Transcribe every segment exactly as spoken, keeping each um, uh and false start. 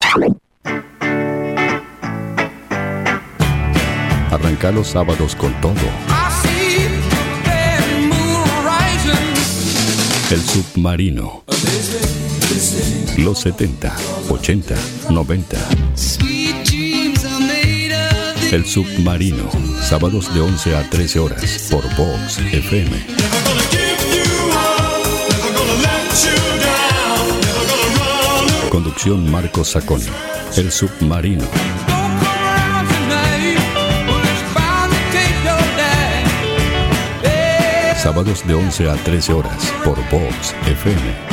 Arranca los sábados con todo. El Submarino. Los setenta, ochenta, noventa. El Submarino. Sábados de once a trece horas por Vox F M. Conducción Marcos Saconi. El Submarino. Sábados de once a trece horas por Vox F M.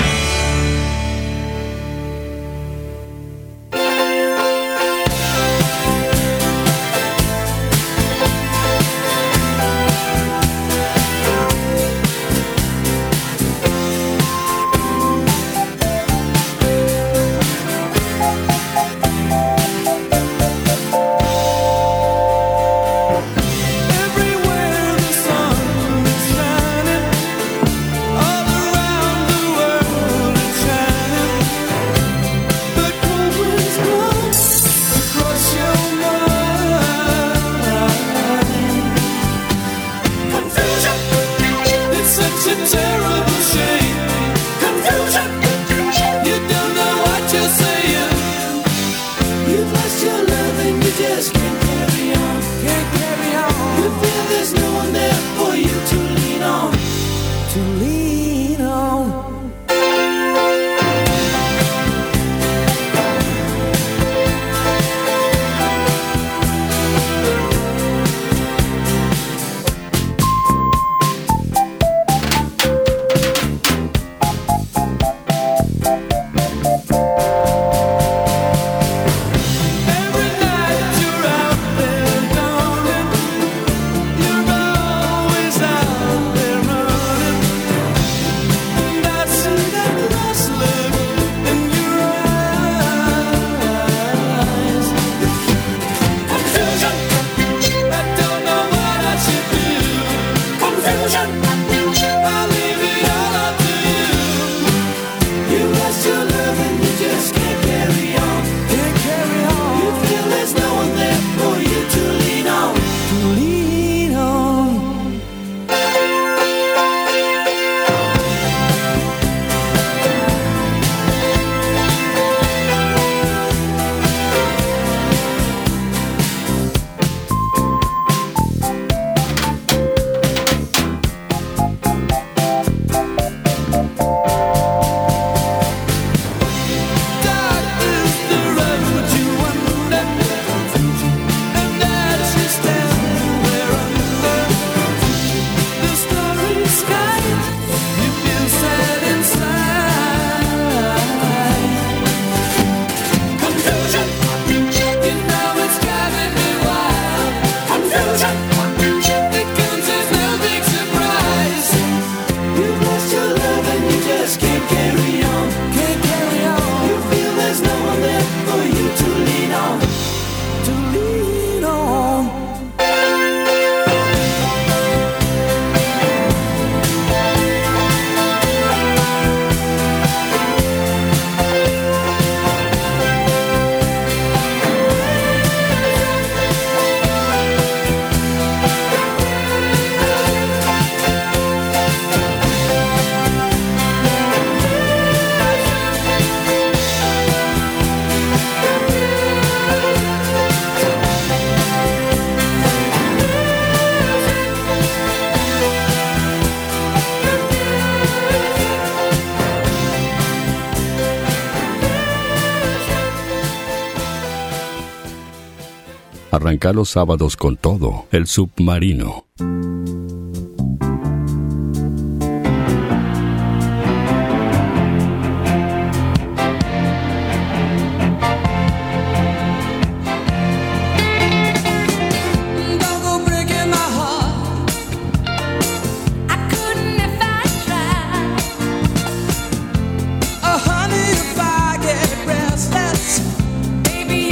Arranca los sábados con todo. El Submarino.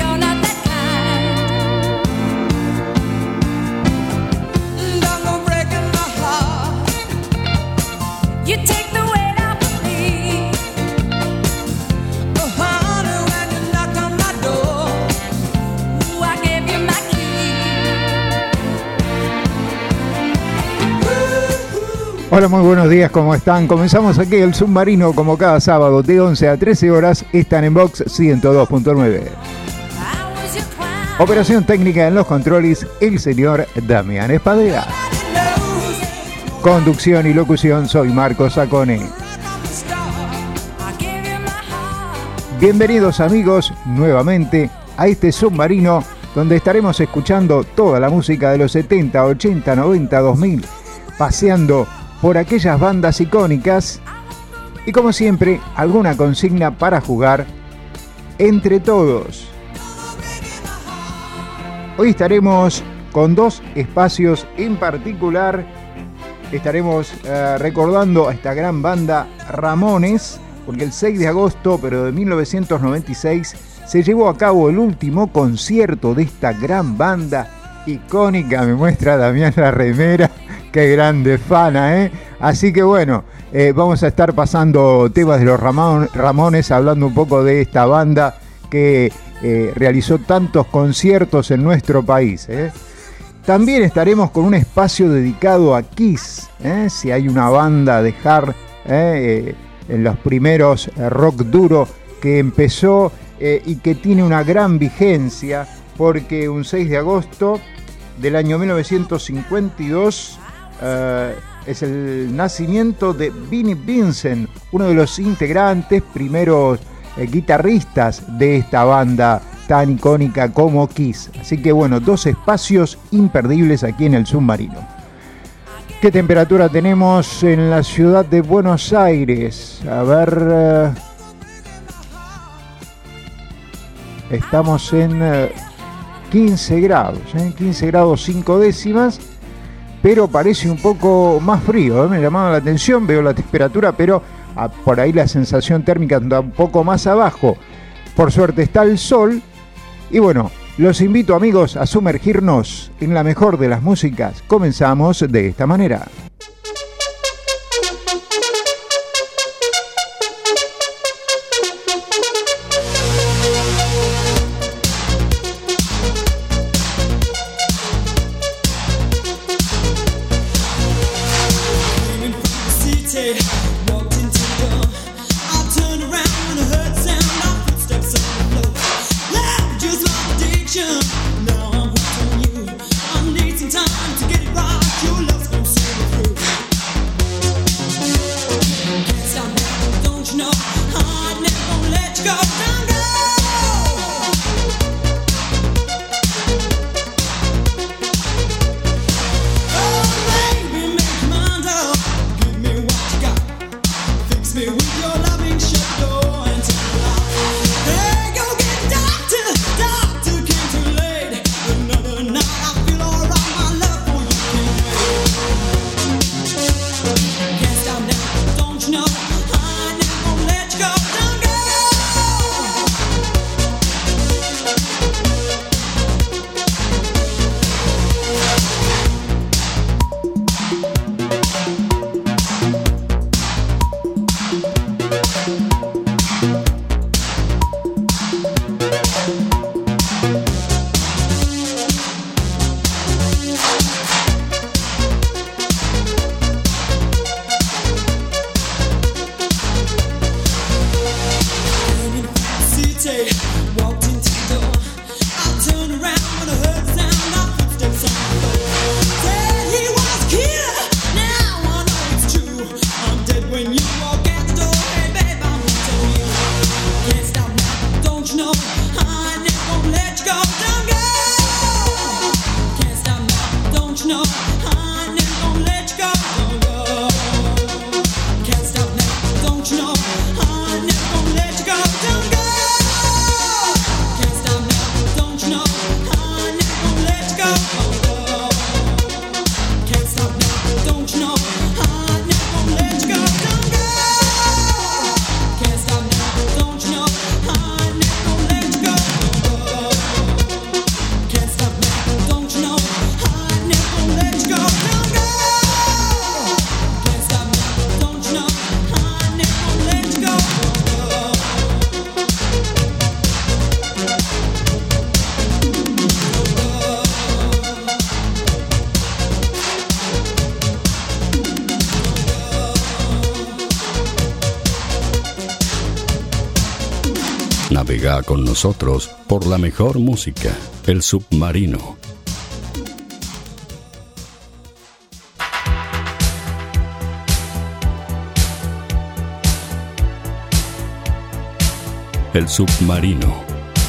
Break Hola, muy buenos días, ¿cómo están? Comenzamos aquí el Submarino como cada sábado de once a trece horas. Están en Vox ciento dos punto nueve. Operación técnica en los controles, el señor Damián Espadera. Conducción y locución, soy Marcos Sacone. Bienvenidos amigos nuevamente a este Submarino donde estaremos escuchando toda la música de los setenta, ochenta, noventa, dos mil, paseando por aquellas bandas icónicas y como siempre alguna consigna para jugar entre todos. Hoy estaremos con dos espacios en particular. Estaremos eh, recordando a esta gran banda Ramones, porque el seis de agosto pero de mil novecientos noventa y seis se llevó a cabo el último concierto de esta gran banda icónica. Me muestra Damián la remera, qué grande fana, ¿eh? Así que bueno, eh, vamos a estar pasando temas de los Ramon, Ramones, hablando un poco de esta banda que eh, realizó tantos conciertos en nuestro país, ¿eh? También estaremos con un espacio dedicado a Kiss, ¿eh? Si hay una banda de hard, ¿eh? Eh, en los primeros eh, rock duro que empezó eh, y que tiene una gran vigencia, porque un seis de agosto del año mil novecientos cincuenta y dos eh, es el nacimiento de Vinnie Vincent, uno de los integrantes, primeros eh, guitarristas de esta banda tan icónica como Kiss. Así que bueno, dos espacios imperdibles aquí en el Submarino. ¿Qué temperatura tenemos en la ciudad de Buenos Aires? A ver... Uh, estamos en uh, quince grados, ¿eh? quince grados cinco décimas, pero parece un poco más frío, ¿eh? Me llamaba la atención, veo la temperatura, pero uh, por ahí la sensación térmica anda un poco más abajo. Por suerte está el sol. Y bueno, los invito amigos a sumergirnos en la mejor de las músicas. Comenzamos de esta manera. Now I'm hooked on you. I'm needing time to get it right. Your love's gonna see me through. Navega con nosotros por la mejor música, El Submarino. El Submarino.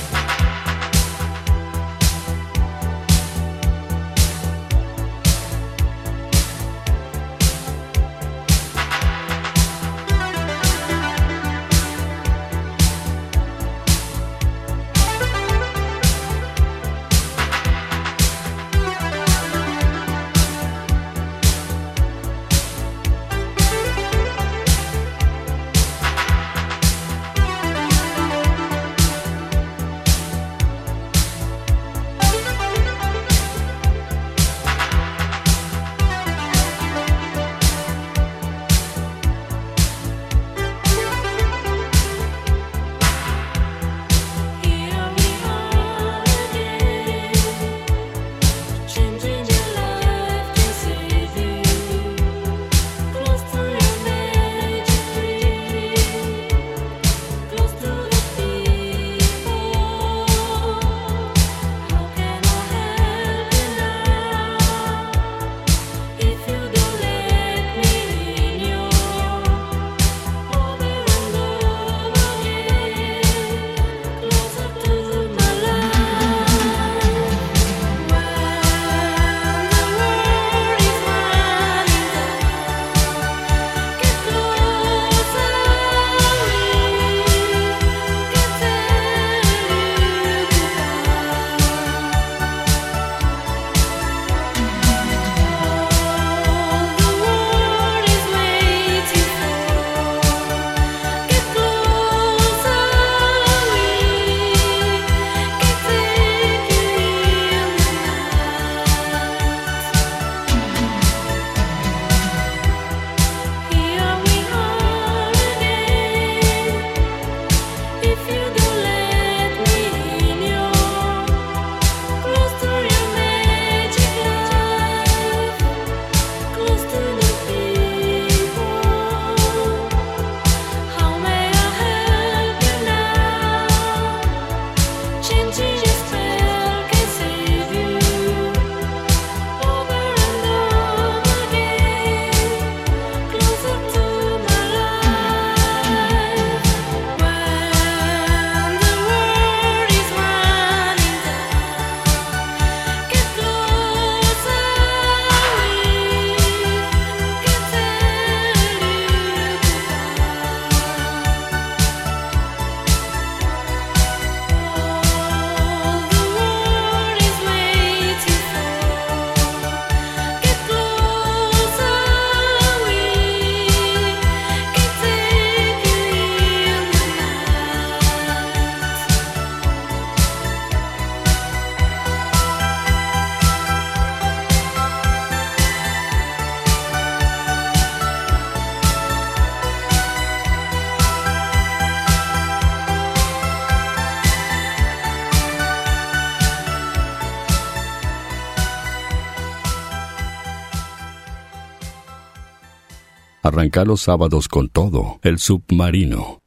Arranca los sábados con todo, El Submarino.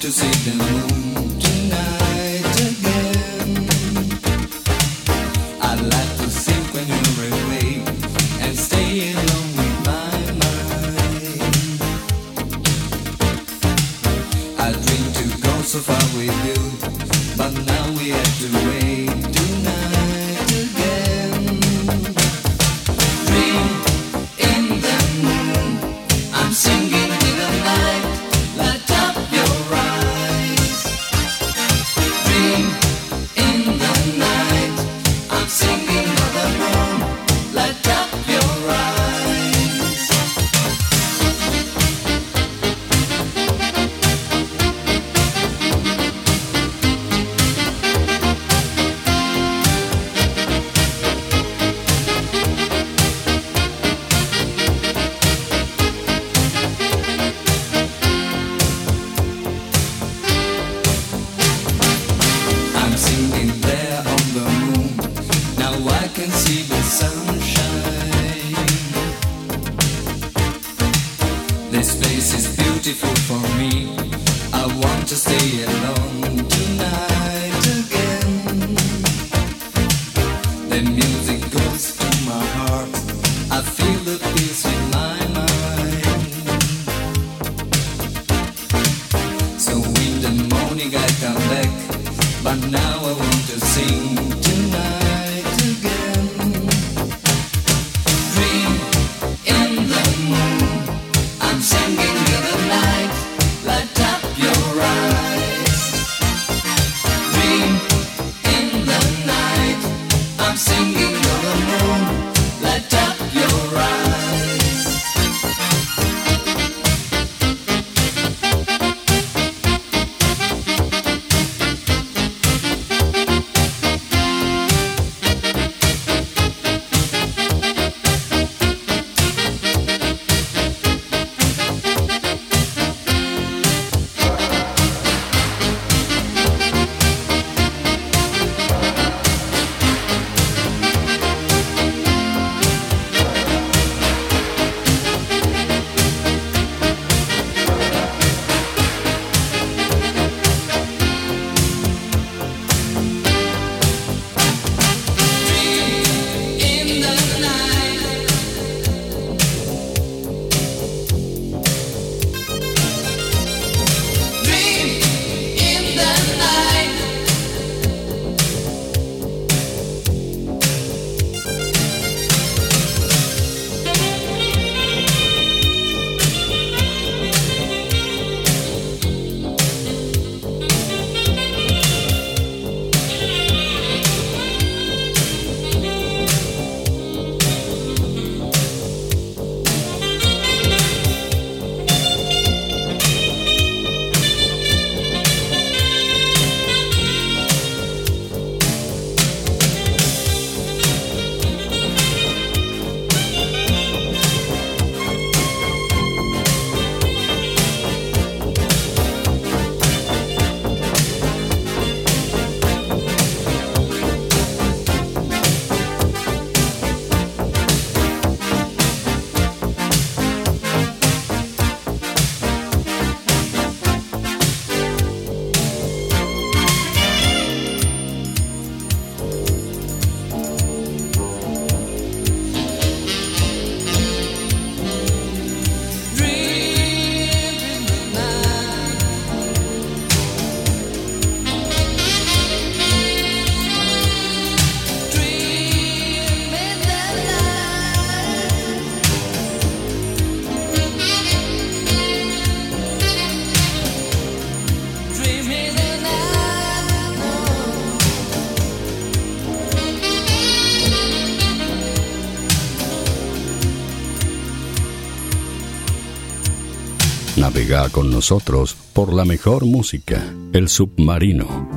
Navega con nosotros por la mejor música, El Submarino.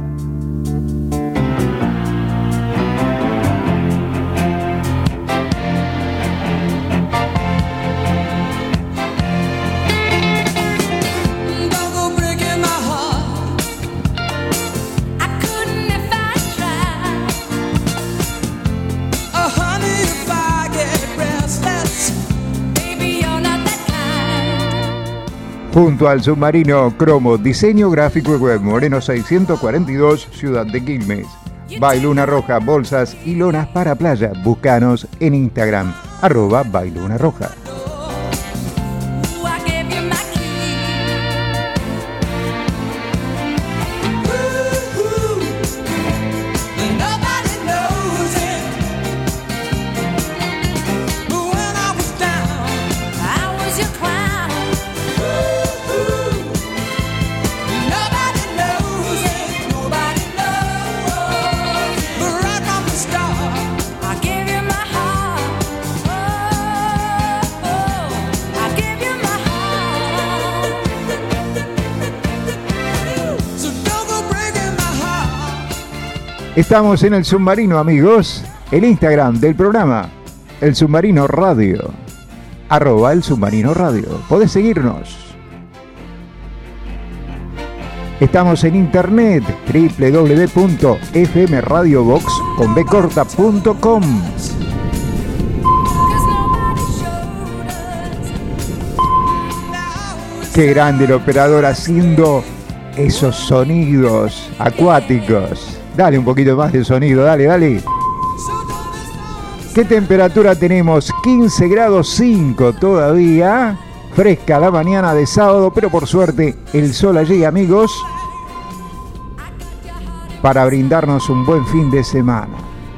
Junto al Submarino Cromo, diseño gráfico y web, Moreno seiscientos cuarenta y dos, Ciudad de Quilmes. Bailuna Roja, bolsas y lonas para playa. Búscanos en Instagram, arroba Bailuna Roja. Estamos en El Submarino, amigos. El Instagram del programa, El Submarino Radio, arroba El Submarino Radio. Podés seguirnos. Estamos en internet, doble u doble u doble u punto f m radio box con b corta punto com. Qué grande el operador haciendo esos sonidos acuáticos. Dale un poquito más de sonido, dale, dale. ¿Qué temperatura tenemos? quince grados cinco todavía. Fresca la mañana de sábado, pero por suerte el sol allí, amigos, para brindarnos un buen fin de semana.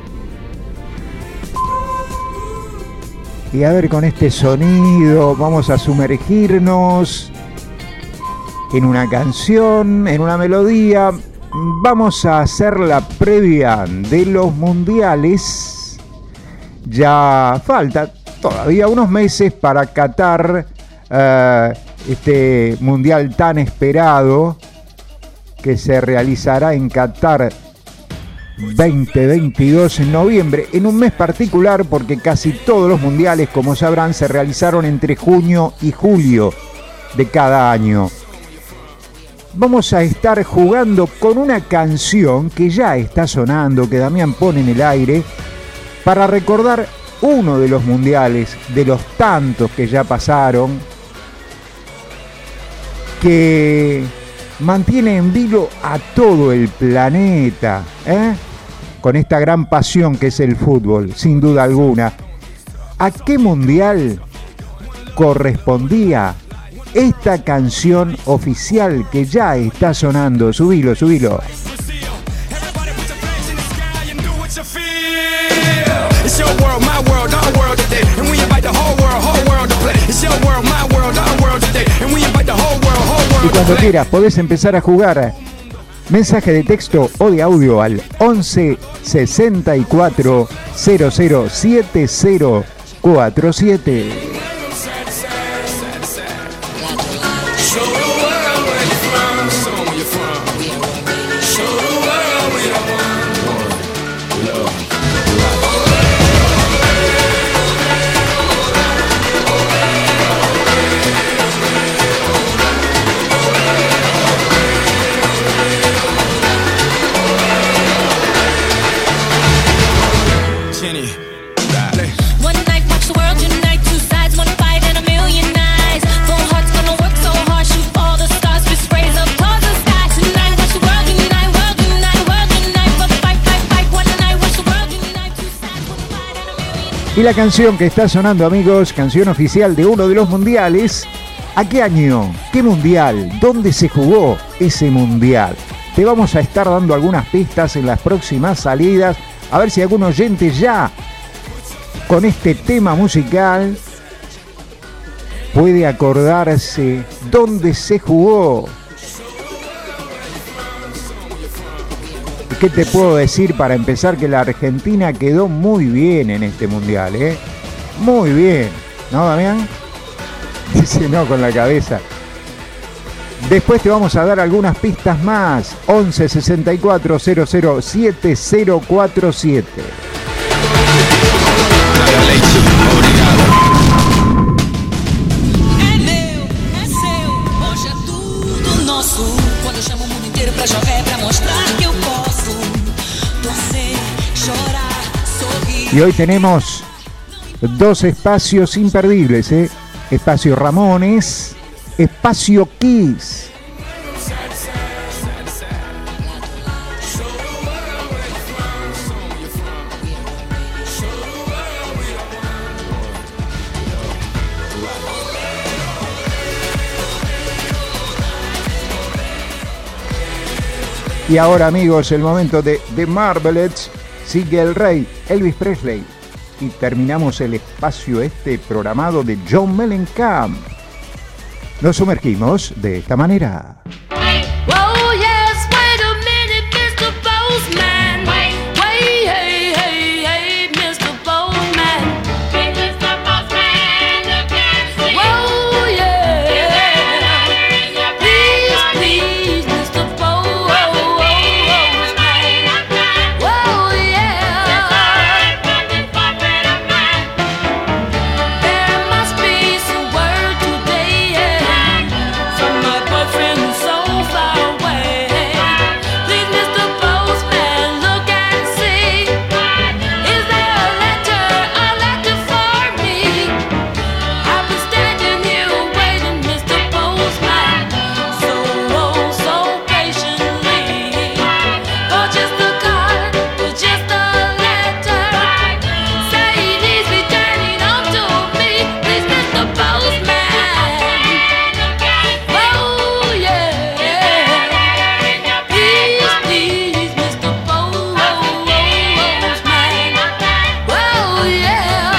Y a ver, con este sonido vamos a sumergirnos en una canción, en una melodía. Vamos a hacer la previa de los mundiales. Ya falta todavía unos meses para Qatar, uh, este mundial tan esperado que se realizará en Qatar veinte veintidós en noviembre, en un mes particular porque casi todos los mundiales, como sabrán, se realizaron entre junio y julio de cada año. Vamos a estar jugando con una canción que ya está sonando, que Damián pone en el aire, para recordar uno de los mundiales, de los tantos que ya pasaron, que mantiene en vilo a todo el planeta, ¿eh? Con esta gran pasión que es el fútbol, sin duda alguna. ¿A qué mundial correspondía esta canción oficial que ya está sonando? Subilo, subilo. Y cuando quieras podés empezar a jugar. Mensaje de texto o de audio al once sesenta y cuatro cero cero siete cero cuatro siete. Y la canción que está sonando, amigos, canción oficial de uno de los mundiales. ¿A qué año? ¿Qué mundial? ¿Dónde se jugó ese mundial? Te vamos a estar dando algunas pistas en las próximas salidas. A ver si algún oyente ya con este tema musical puede acordarse dónde se jugó. ¿Qué te puedo decir para empezar? Que la Argentina quedó muy bien en este mundial, ¿eh? Muy bien, ¿no, Damián? Dice no con la cabeza. Después te vamos a dar algunas pistas más. once sesenta y cuatro cero cero siete cero cuatro siete. Y hoy tenemos dos espacios imperdibles, ¿eh? Espacio Ramones Espacio Kiss. Y ahora, amigos, el momento de The Marvelettes. Sigue el rey, Elvis Presley. Y terminamos el espacio este programado de John Mellencamp. Nos sumergimos de esta manera. Oh, yes, wait a minute, mister Postman. Wait, wait, hey, hey, hey, mister Postman. Hey, mister Postman, look and see. Oh, yeah. Please, please, mister Postman. Oh, yeah. There must be some word today from my boyfriend who's so far away. Please, mister Postman, look and see. Is there a letter, a letter for me? I've been standing here waiting, mister Postman, so, oh, so patiently. For just a card, for just a letter. Say he needs returning home to me. Please, mister Postman. Oh, yeah. Please, please, mister Postman. Oh, yeah.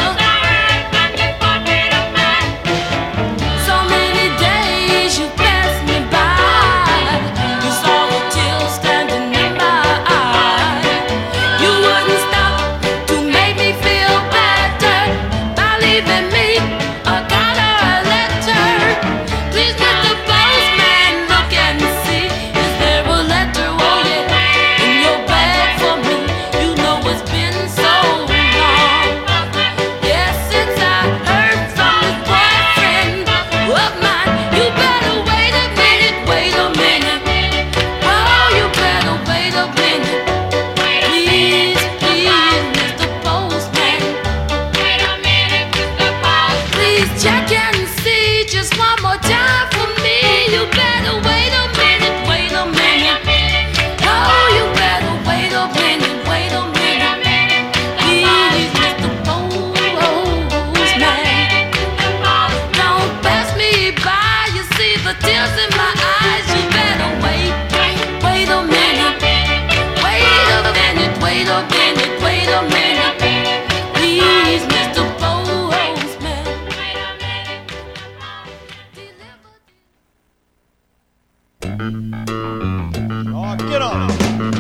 So many days you passed me by. You saw the tears standing in my eye. You wouldn't stop to make me feel better by leaving me a card or a letter. Please, mister Postman, look and see. Is there a letter, oh yeah, in your bag for me? You know it's been so long. Yes, since I heard from this boyfriend of mine. You better wait a minute, wait a minute. Oh, you better wait a minute. Please, please, mister Postman. Wait a minute, mister Postman. Please check and see just one more time for me. You better wait a minute, wait a minute. Oh, you better wait a minute, wait a minute. Please, mister Postman. Don't pass me by, you see the tears in my eyes. You better wait, wait a minute. Wait a minute, wait a minute, wait a minute. Please, mister Postman. Wait a minute. Oh, get on it.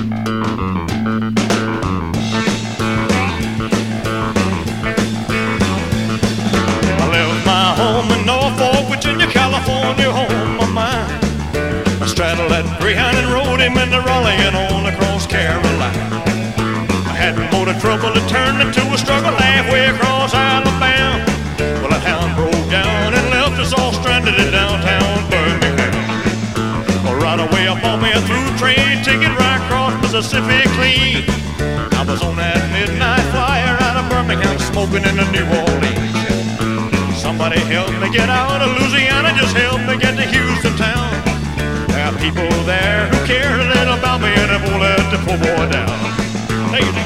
I left my home in Norfolk, Virginia, California, home of mine. I straddled that Greyhound and rode him into Raleigh and on across Carolina. I had motor trouble that turned into a struggle halfway across Alabama. Well, that hound broke down and left us all stranded in downtown Birmingham. Well, right away I bought me a through train ticket right across Mississippi clean. I was on that midnight flyer out of Birmingham smoking in the New Orleans. Somebody help me get out of Louisiana, just help me get to Houston town. There are people there who care a little about me and they won't let the poor boy down. Take it.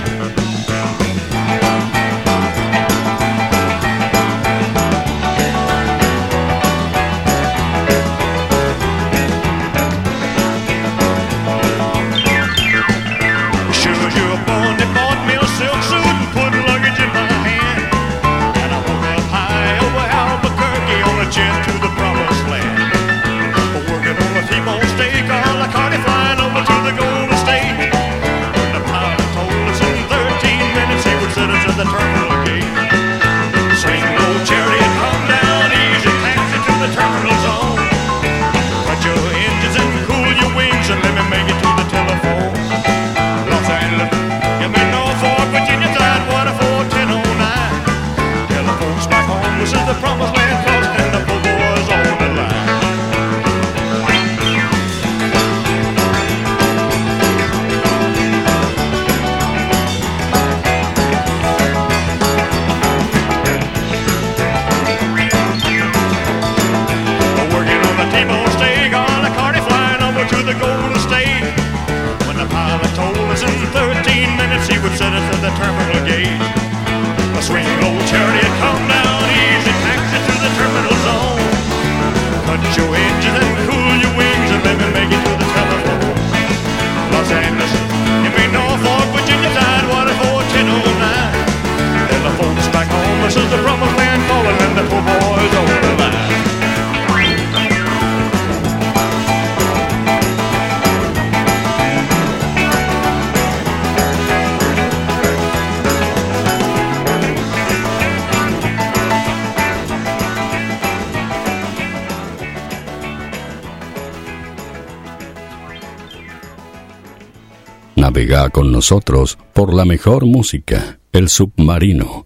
Sure, you're born, they bought me a silk suit and put luggage in my hand. And I woke up high over Albuquerque on a jet to the promised land. Working on a T-bone steak, a la carte flying over to the Golden State. When the pilot told us in thirteen minutes he would set us at the terminal gate. Swing low chariot, come down easy, taxi to the terminal zone. Cut your engines and cool your wings and let me make it to the telephone. Los Angeles, give me Norfolk. the terminal gate. A swing low chariot, come down easy, taxi to the terminal zone. Cut your engines and cool your wings and let me make it to the telephone. Los Angeles, you mean Norfolk, Virginia, Tidewater, four ten oh nine. Tell the folks back home, this is the promised land calling and the poor boys over the line. Navega con nosotros por la mejor música, El Submarino.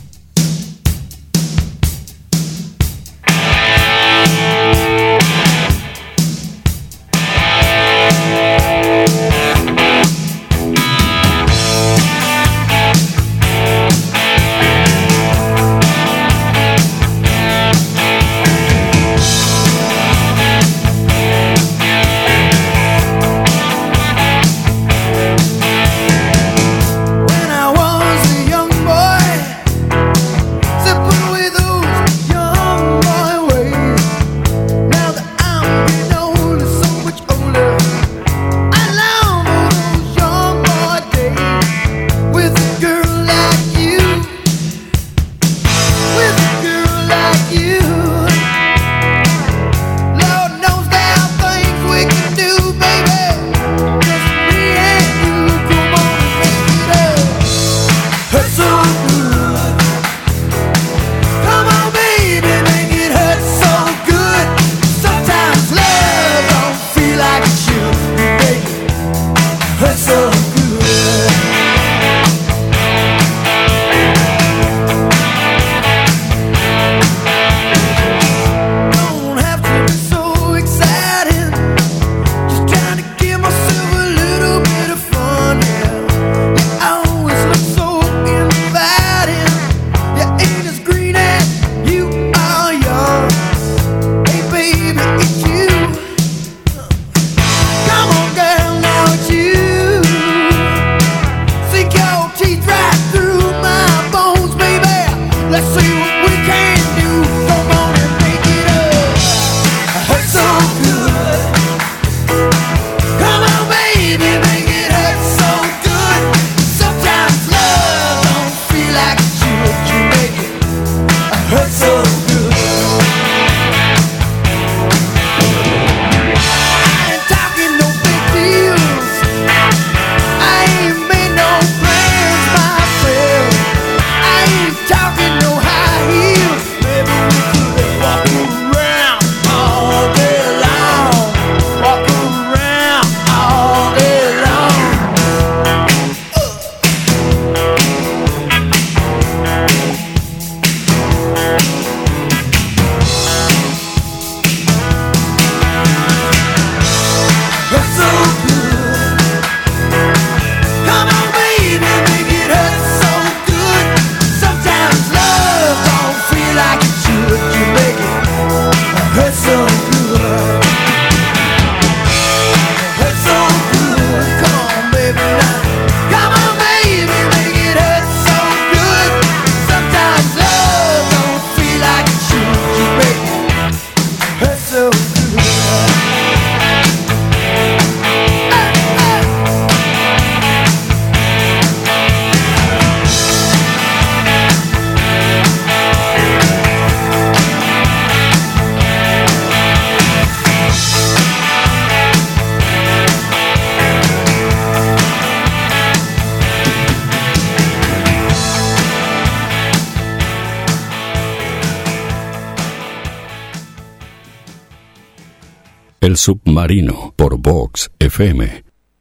El Submarino por Vox F M.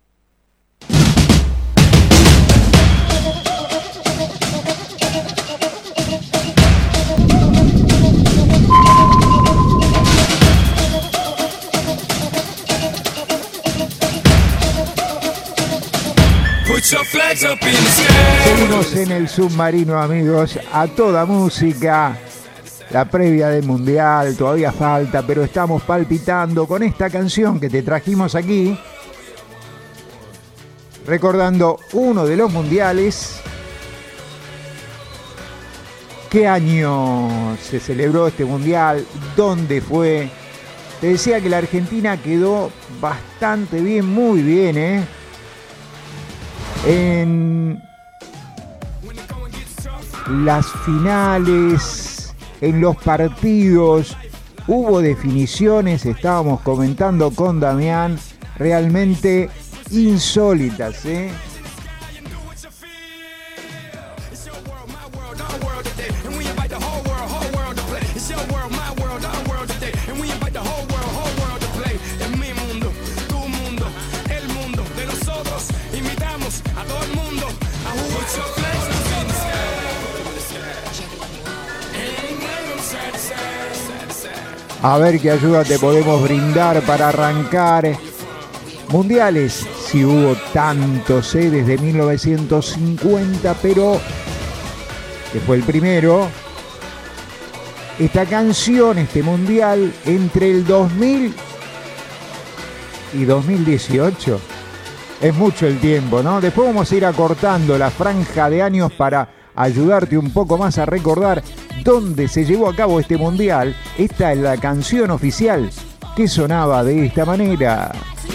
Seguimos en El Submarino, amigos, a toda música. La previa del Mundial todavía falta, pero estamos palpitando con esta canción que te trajimos aquí, recordando uno de los mundiales ¿Qué año se celebró este mundial? ¿Dónde fue? Te decía que la Argentina quedó bastante bien, muy bien, ¿eh? En las finales, en los partidos, hubo definiciones, estábamos comentando con Damián, realmente insólitas, ¿eh? A ver qué ayuda te podemos brindar para arrancar. Mundiales, si hubo tantos, ¿eh? Desde mil novecientos cincuenta, pero que fue el primero. Esta canción, este mundial, entre el dos mil y dos mil dieciocho. Es mucho el tiempo, ¿no? Después vamos a ir acortando la franja de años para ayudarte un poco más a recordar dónde se llevó a cabo este mundial. Esta es la canción oficial que sonaba de esta manera.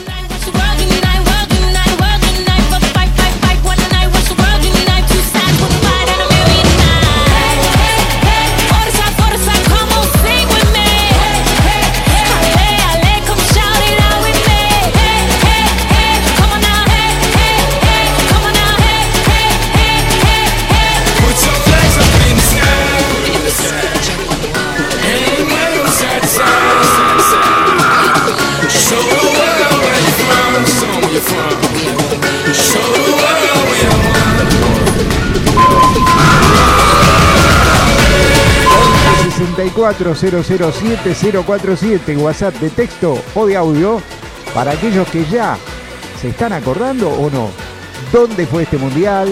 sesenta y cuatro cero cero siete cero cuatro siete, WhatsApp de texto o de audio para aquellos que ya se están acordando o no. ¿Dónde fue este mundial?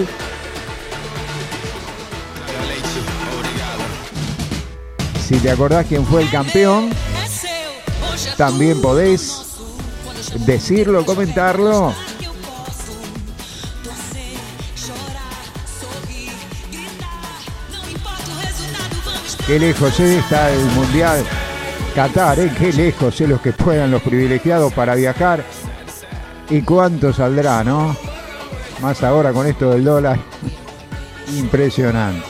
Si te acordás quién fue el campeón, también podés decirlo, comentarlo. Qué lejos ¿eh? Está el mundial Qatar, ¿eh? Qué lejos ¿eh? Los que puedan, los privilegiados para viajar. ¿Y cuánto saldrá, no? Más ahora con esto del dólar. Impresionante.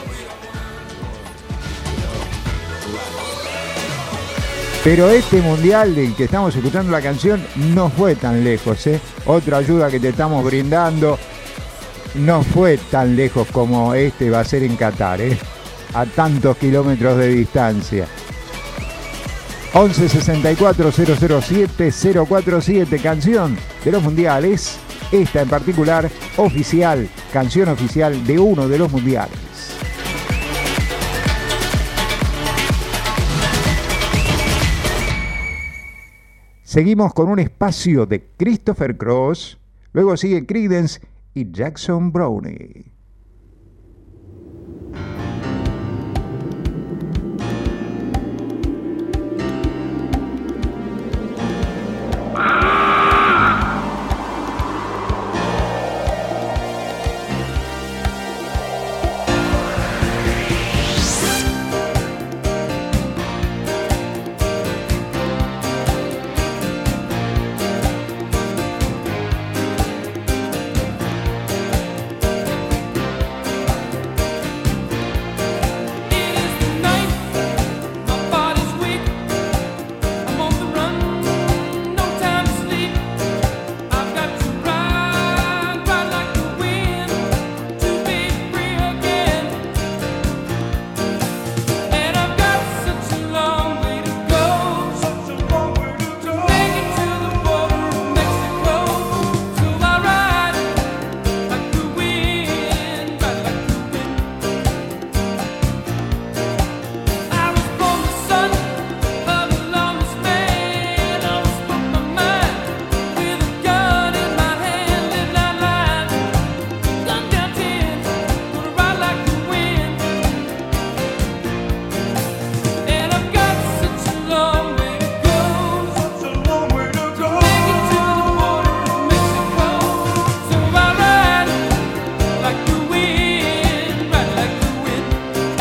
Pero este mundial del que estamos escuchando la canción no fue tan lejos, ¿eh? Otra ayuda que te estamos brindando, no fue tan lejos como este va a ser en Qatar, ¿eh? A tantos kilómetros de distancia. once sesenta y cuatro cero cero siete cero cuatro siete, canción de los mundiales, esta en particular oficial, canción oficial de uno de los mundiales. Seguimos con un espacio de Christopher Cross, luego sigue Creedence y Jackson Browne.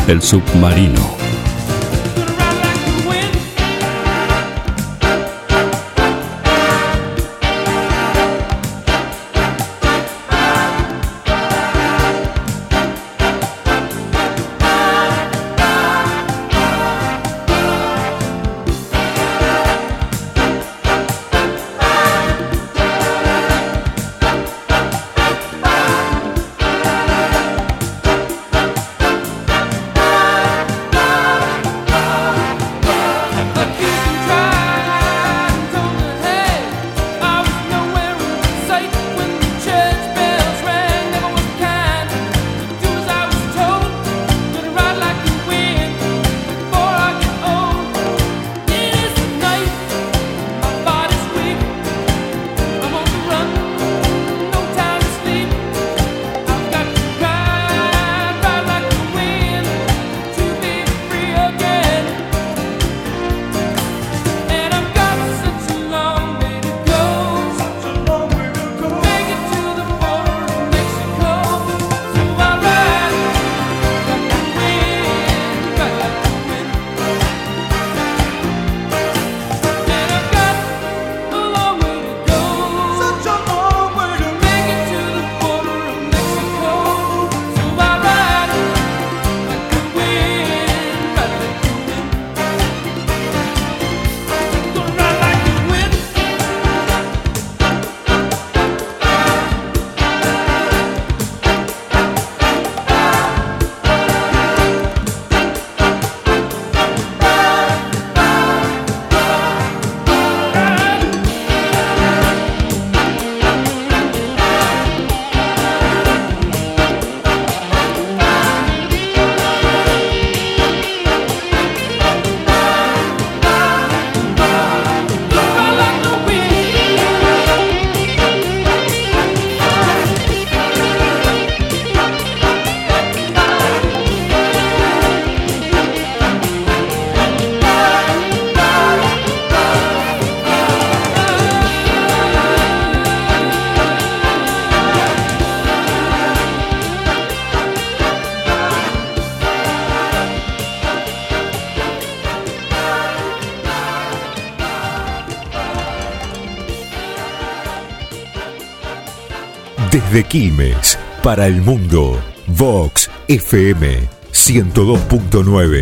El Submarino. Desde Quilmes, para el mundo, Vox F M ciento dos punto nueve.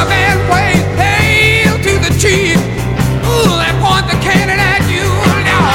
Chief, ooh, they point the cannon at you now.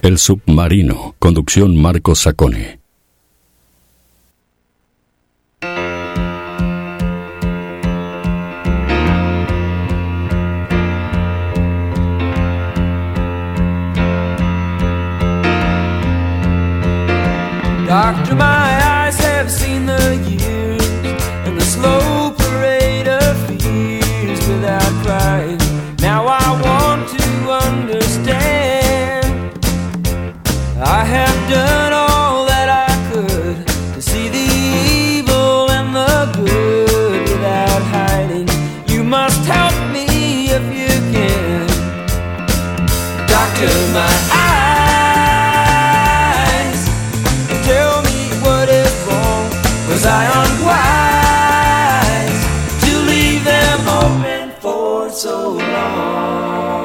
El Submarino, conducción Marcos Sacone. Doctor, my eyes have seen the years and the slow parade of fears without crying. Now I want to understand. I have done all that I could to see the evil and the good without hiding. You must help me if you can. Doctor, my eyes, tell me what is wrong. Was I unwise to leave them open for so long?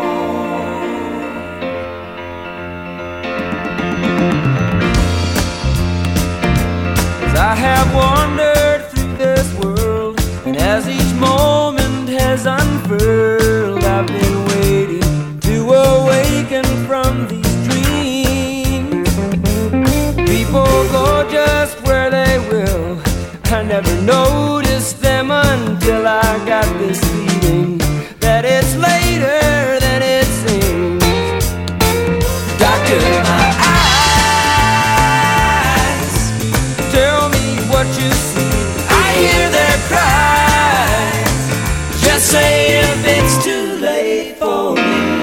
'Cause I have wandered through this world, and as each moment has unfurled, I've been waiting to awaken from these dreams. People go just where they will. I never noticed them until I got this feeling that it's later than it seems. Doctor, my eyes, tell me what you see. I hear their cries. Just say if it's too late for me.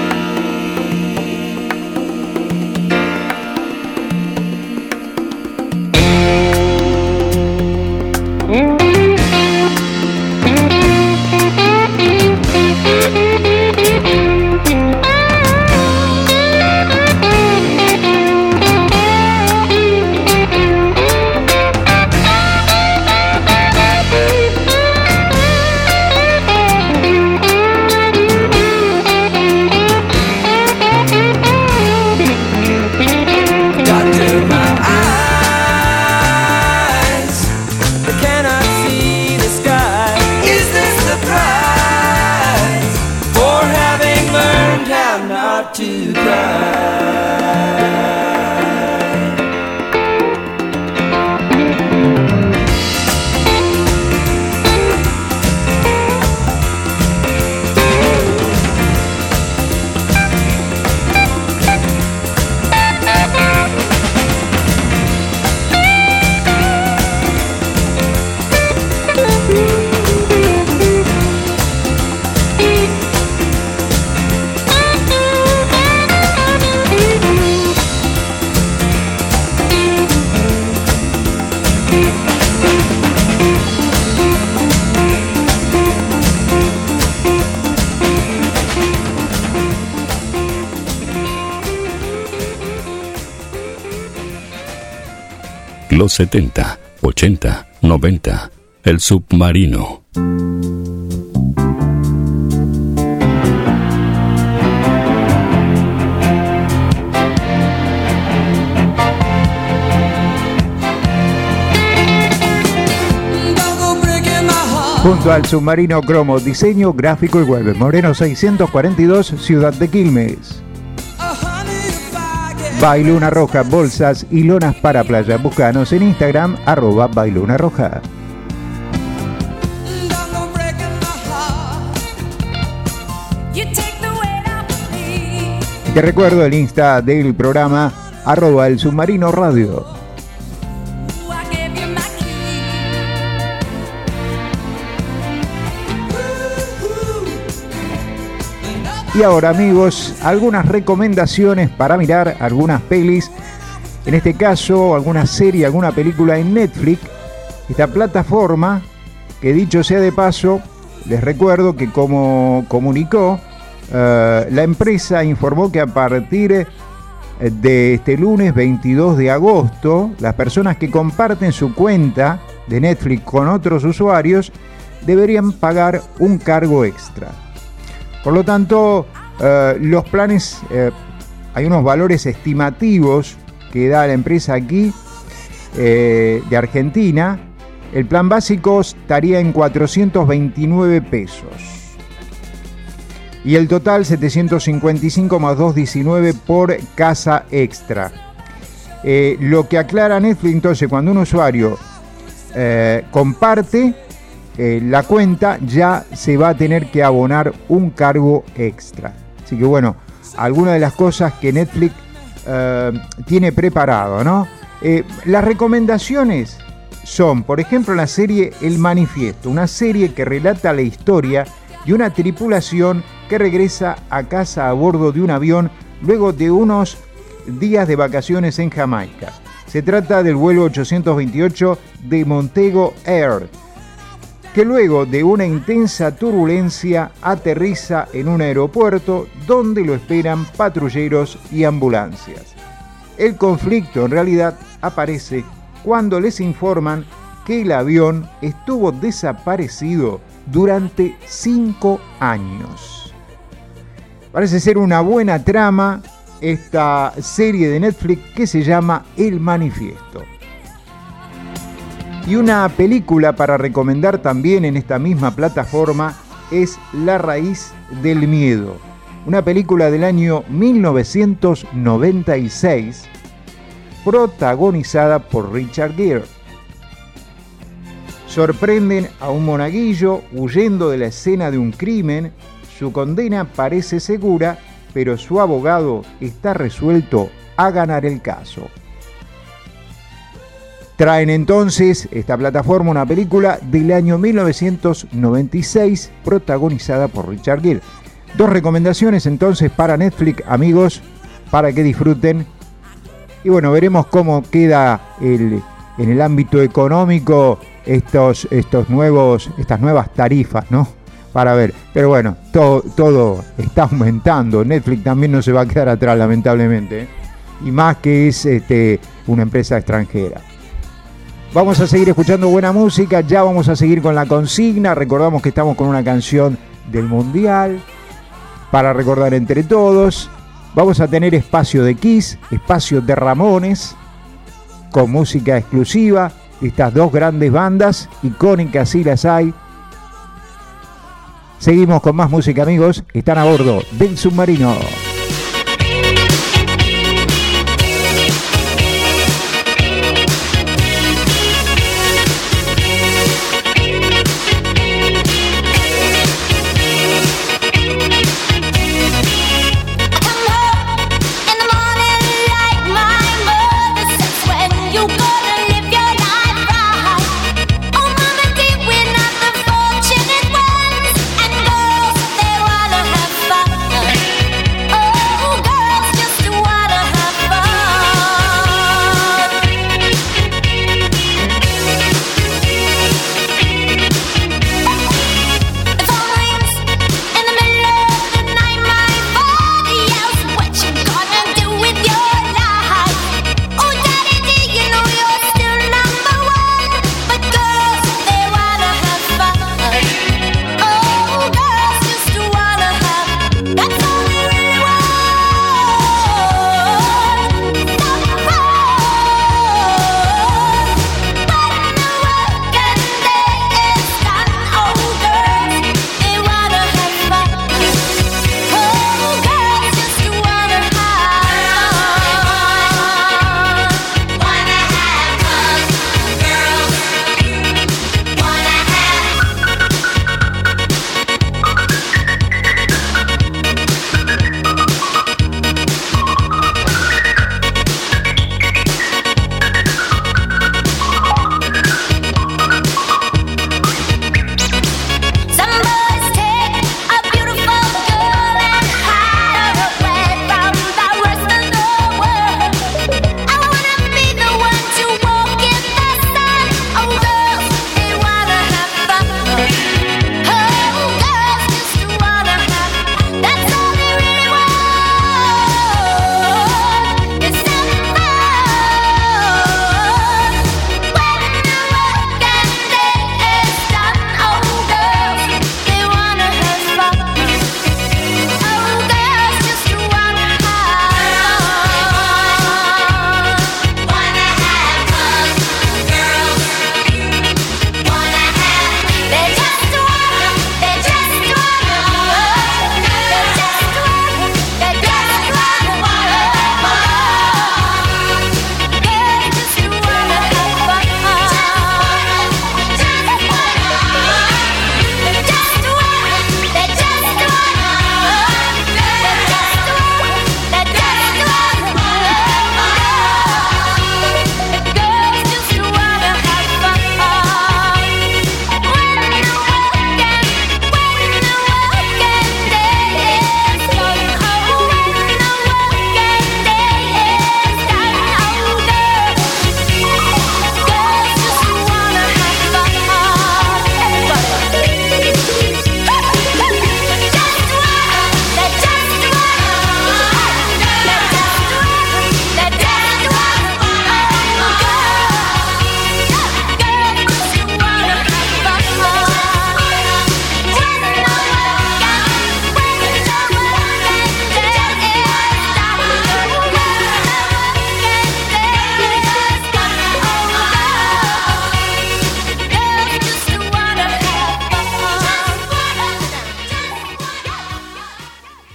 To Los setenta, ochenta, noventa. El Submarino. Junto al Submarino Cromo, diseño gráfico y web. Moreno seiscientos cuarenta y dos, Ciudad de Quilmes. Bailuna Roja, bolsas y lonas para playa. Búscanos en Instagram, arroba Bailuna Roja. Te recuerdo el Insta del programa, arroba El Submarino Radio. Y ahora, amigos, algunas recomendaciones para mirar algunas pelis, en este caso alguna serie, alguna película en Netflix, esta plataforma que, dicho sea de paso, les recuerdo que, como comunicó, uh, la empresa informó que a partir de este lunes veintidós de agosto, las personas que comparten su cuenta de Netflix con otros usuarios deberían pagar un cargo extra. Por lo tanto, eh, los planes, eh, hay unos valores estimativos que da la empresa aquí eh, de Argentina. El plan básico estaría en cuatrocientos veintinueve pesos. Y el total setecientos cincuenta y cinco más dos, diecinueve por casa extra. Eh, lo que aclara Netflix, entonces, cuando un usuario eh, comparte eh, la cuenta, ya se va a tener que abonar un cargo extra. Así que bueno, algunas de las cosas que Netflix eh, tiene preparado, ¿no? Eh, las recomendaciones son, por ejemplo, la serie El Manifiesto, una serie que relata la historia de una tripulación que regresa a casa a bordo de un avión luego de unos días de vacaciones en Jamaica. Se trata del vuelo ochocientos veintiocho de Montego Air, que luego de una intensa turbulencia aterriza en un aeropuerto donde lo esperan patrulleros y ambulancias. El conflicto en realidad aparece cuando les informan que el avión estuvo desaparecido durante cinco años. Parece ser una buena trama esta serie de Netflix que se llama El Manifiesto. Y una película para recomendar también en esta misma plataforma es La Raíz del Miedo, una película del año mil novecientos noventa y seis protagonizada por Richard Gere. Sorprenden a un monaguillo huyendo de la escena de un crimen. Su condena parece segura, pero su abogado está resuelto a ganar el caso. Traen entonces esta plataforma una película del año mil novecientos noventa y seis protagonizada por Richard Gere. Dos recomendaciones entonces para Netflix, amigos, para que disfruten. Y bueno, veremos cómo queda el, en el ámbito económico estos, estos nuevos, estas nuevas tarifas, ¿no? Para ver, pero bueno, todo, todo está aumentando. Netflix también no se va a quedar atrás, lamentablemente, ¿eh? Y más que es este, una empresa extranjera. Vamos a seguir escuchando buena música, ya vamos a seguir con la consigna. Recordamos que estamos con una canción del Mundial para recordar entre todos. Vamos a tener espacio de Kiss, espacio de Ramones, con música exclusiva. Estas dos grandes bandas, icónicas sí las hay. Seguimos con más música, amigos. Están a bordo del submarino. Oh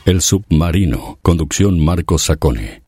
El Submarino, conducción Marcos Sacone.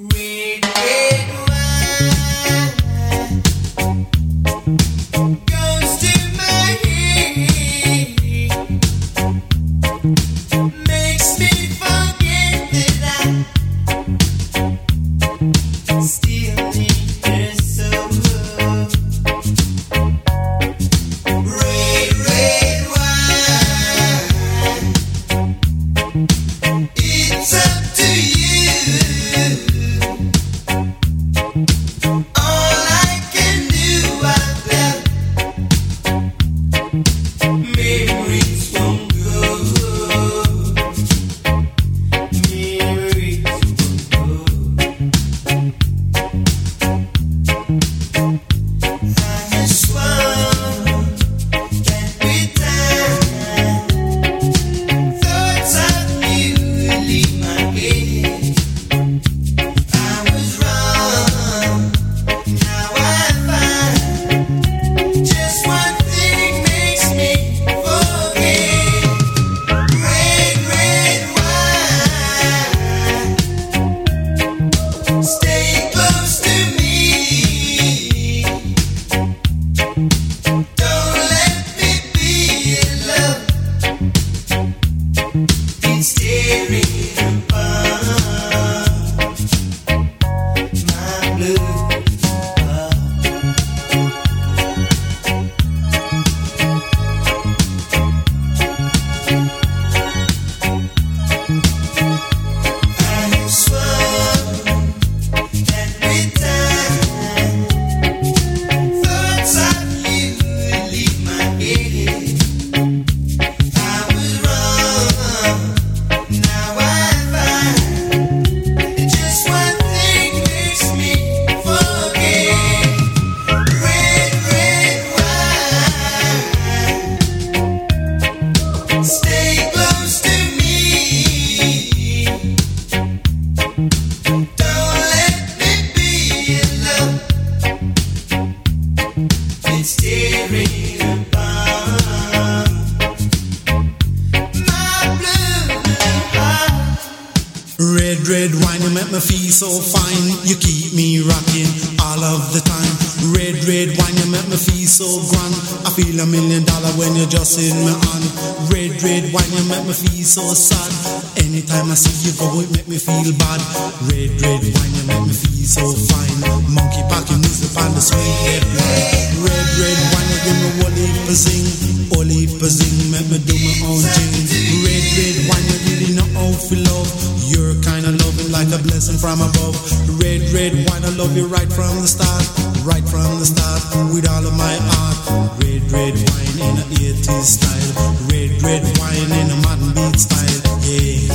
So sad. Anytime I see you go, it make me feel bad. Red, red wine, you make me feel so fine. Monkey packing music on the sweet red wine. Red, red wine, you give me one heap a zing. All heap a zing, make me do my own thing. Red, red wine, you really know how to love. You're kind of loving like a blessing from above. Red, red wine, I love you right from the start. Right from the start, with all of my heart. Red, red wine in a eighties style. Red, red wine in a modern beat style. Yeah.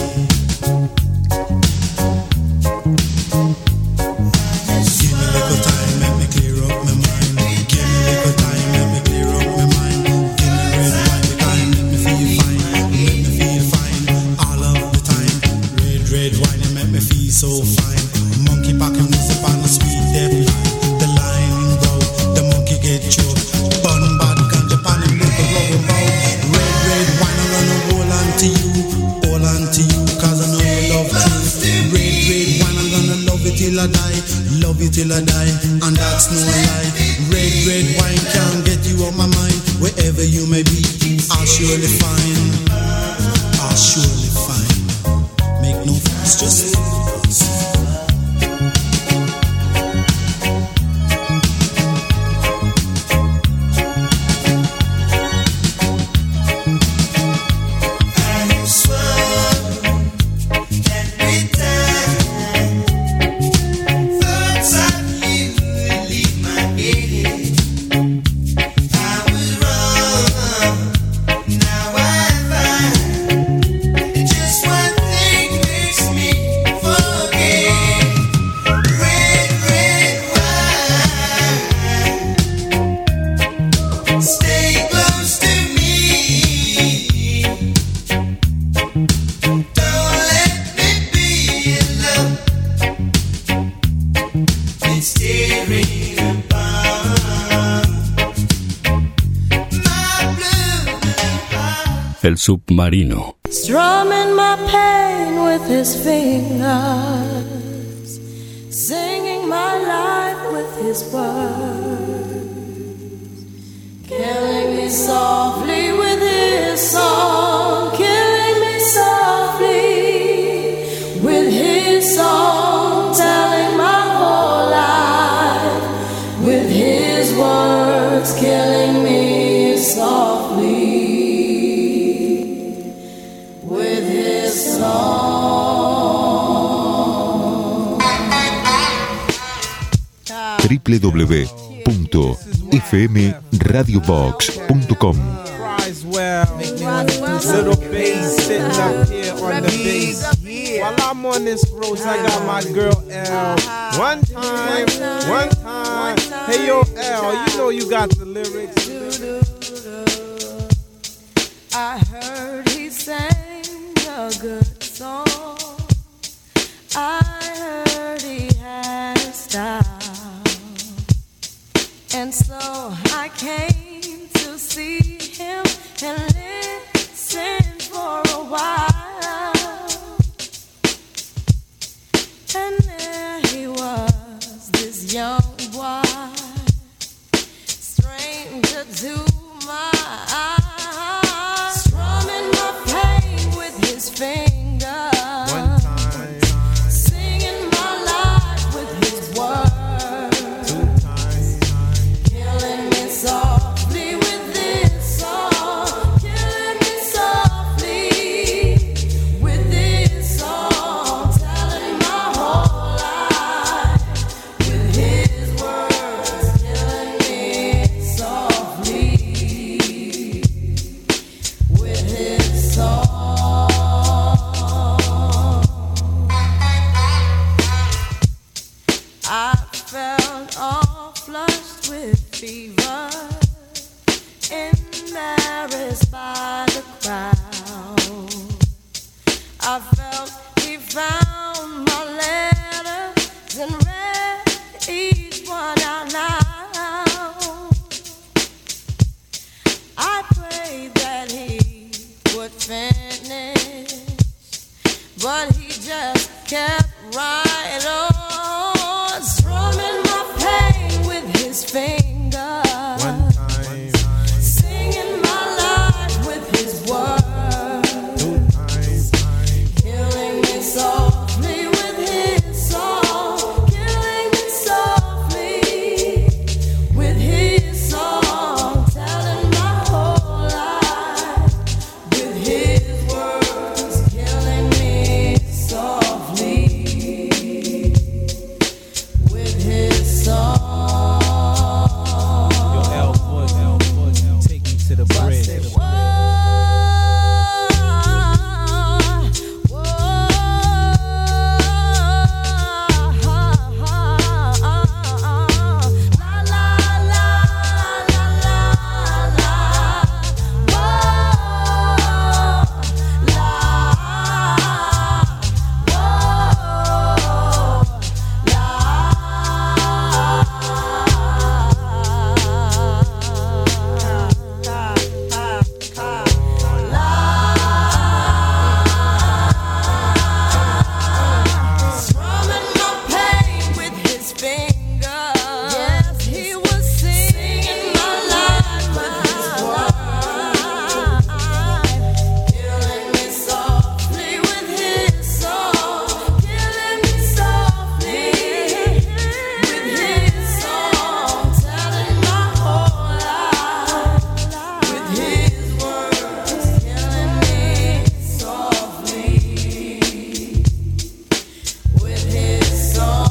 Give me a little time, make me clear up my mind. Give me a little time, make me clear up my mind. Give me red wine, because make me feel fine. Make me feel fine all of the time. Red, red wine, it make me feel so fine. Monkey packing music on the sweet dead line. The line go, the monkey get choked. Bun bad ganja pan him like a rubber bow. Red, red wine, I'm gonna hold on to you. Hold on to you, cause I know you love truth. Red, red wine, I'm gonna love it till I die. Love you till I die, and that's no lie. Red, red wine can't get you on my mind. Wherever you may be, I'll surely find. I'll surely find. Make no fuss, just Just one thing makes me fall. El submarino. Strumming my pain with his fingers, singing my life with his words, killing me softly with his song, killing me softly with his song, telling my whole life with his words, killing me softly. w w w punto f m radio box punto com. Little bass sitting up here on the bass. While I'm on this road, I got my girl L. One time, one time. Hey yo, L, you know you got the lyrics. I heard he sang a good song. I heard he had a style. And so I came to see him and listen for a while. And there he was, this young boy, stranger to my eyes, strumming my pain with his fingers, One time, singing my life with his words, two times, killing me softly with this song, killing me softly with this song, telling my whole life with his words, killing me softly with his song. I felt all flushed with fever, embarrassed by the crowd. I felt he found my letters and read each one out loud. I prayed that he would finish, but he just kept right on, strumming my pain with his fingers, one time, singing my life with his words, two times, killing me softly with his song, killing me softly with his song, telling my whole life with his words, killing me softly with his song. Yo, L Bud, L Bud, take me to the bridge. Strumming my pain with his fingers. Yes, he was singing my life with his words, killing me softly with his song, killing me softly with his song, telling my whole life with his words, killing me softly with his song.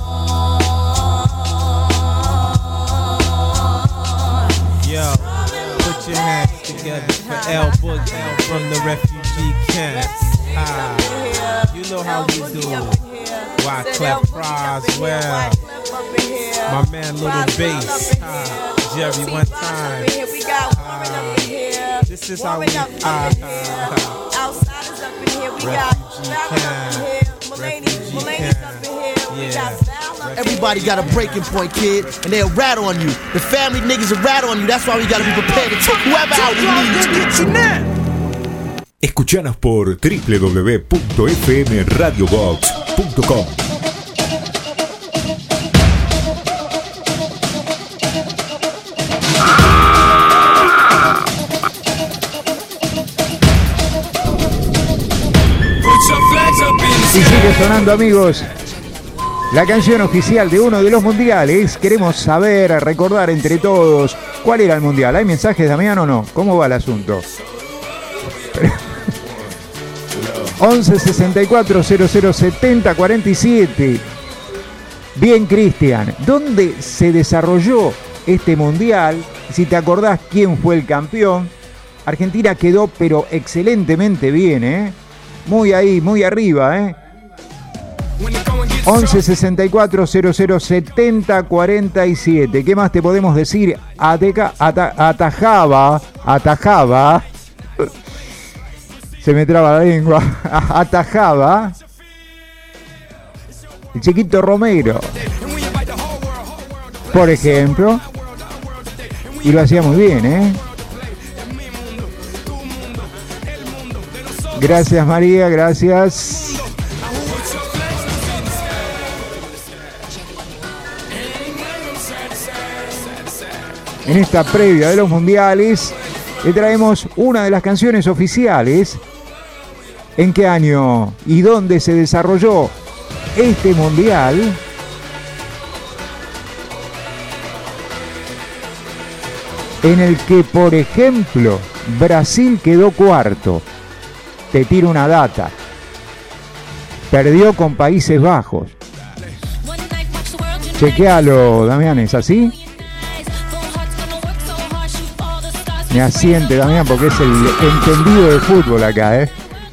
Yo, put your hands together for L Bud, L from the refugee camp. Ah, you know how we do. Wyclef Croswell, my man Little Bass, ah, Jerry one time. Ah, this is how we. Ah, ah, Outsiders up in here, we got Refugee camp, refugee camp. Yeah. Everybody got a breaking point, kid, and they'll rat on you. The family niggas will rat on you. That's why we gotta be prepared to take whoever out we need to. Escuchanos por doble u doble u doble u punto f m radio box punto com. Y sigue sonando, amigos, la canción oficial de uno de los mundiales. Queremos saber, recordar entre todos cuál era el mundial. ¿Hay mensajes, Damián, o no? ¿Cómo va el asunto? once sesenta y cuatro cero cero setenta cuarenta y siete. Bien, Cristian, ¿dónde se desarrolló este mundial? Si te acordás quién fue el campeón. Argentina quedó pero excelentemente bien, ¿eh? Muy ahí, muy arriba, ¿eh? once sesenta y cuatro cero cero setenta cuarenta y siete. ¿Qué más te podemos decir? Ateca, ata, atajaba, atajaba. Se me traba la lengua. Atajaba el Chiquito Romero, por ejemplo. Y lo hacía muy bien, ¿eh? Gracias, María, gracias. En esta previa de los mundiales le traemos una de las canciones oficiales. ¿En qué año y dónde se desarrolló este mundial? En el que, por ejemplo, Brasil quedó cuarto. Te tiro una data. Perdió con Países Bajos. Chequealo, Damián, ¿es así? Me asiente, Damián, porque es el entendido de fútbol acá, ¿eh?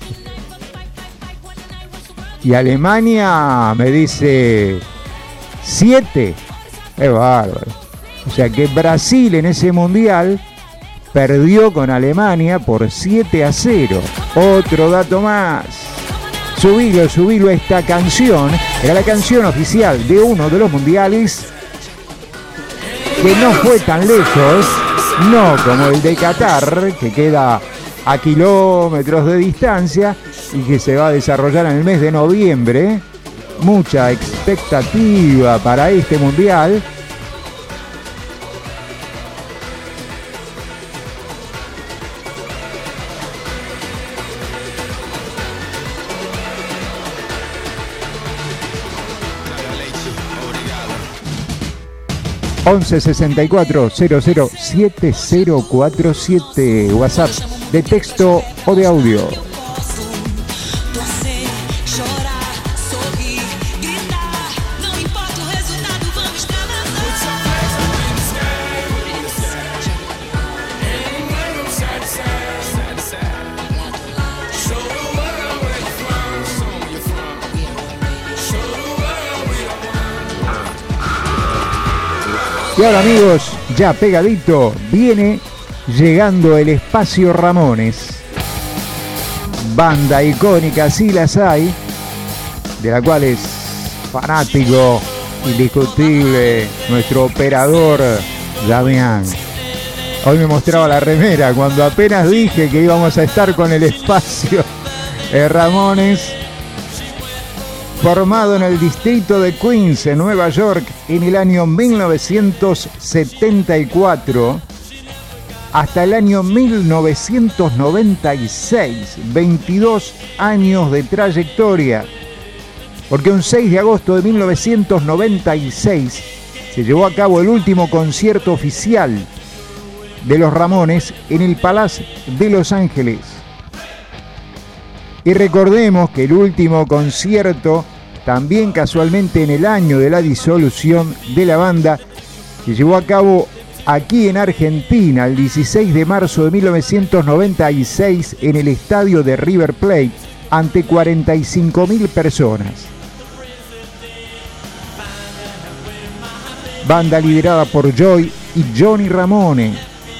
Y Alemania me dice siete. Es bárbaro. O sea que Brasil en ese mundial perdió con Alemania por siete a cero. Otro dato más. Subilo, subilo, esta canción era la canción oficial de uno de los mundiales que no fue tan lejos, no como el de Qatar, que queda a kilómetros de distancia y que se va a desarrollar en el mes de noviembre. Mucha expectativa para este mundial. once sesenta y cuatro cero cero siete cero cuatro siete. WhatsApp de texto o de audio. Y ahora, amigos, ya pegadito, viene llegando el Espacio Ramones. Banda icónica, sí las hay, de la cual es fanático indiscutible nuestro operador Damián. Hoy me mostraba la remera cuando apenas dije que íbamos a estar con el Espacio eh, Ramones, formado en el distrito de Queens, en Nueva York, en el año mil novecientos setenta y cuatro hasta el año mil novecientos noventa y seis, veintidós años de trayectoria, porque un seis de agosto de mil novecientos noventa y seis se llevó a cabo el último concierto oficial de los Ramones en el Palace de Los Ángeles. Y recordemos que el último concierto, también casualmente en el año de la disolución de la banda, se llevó a cabo aquí en Argentina el dieciséis de marzo de mil novecientos noventa y seis en el estadio de River Plate ante cuarenta y cinco mil personas. Banda liderada por Joey y Johnny Ramone.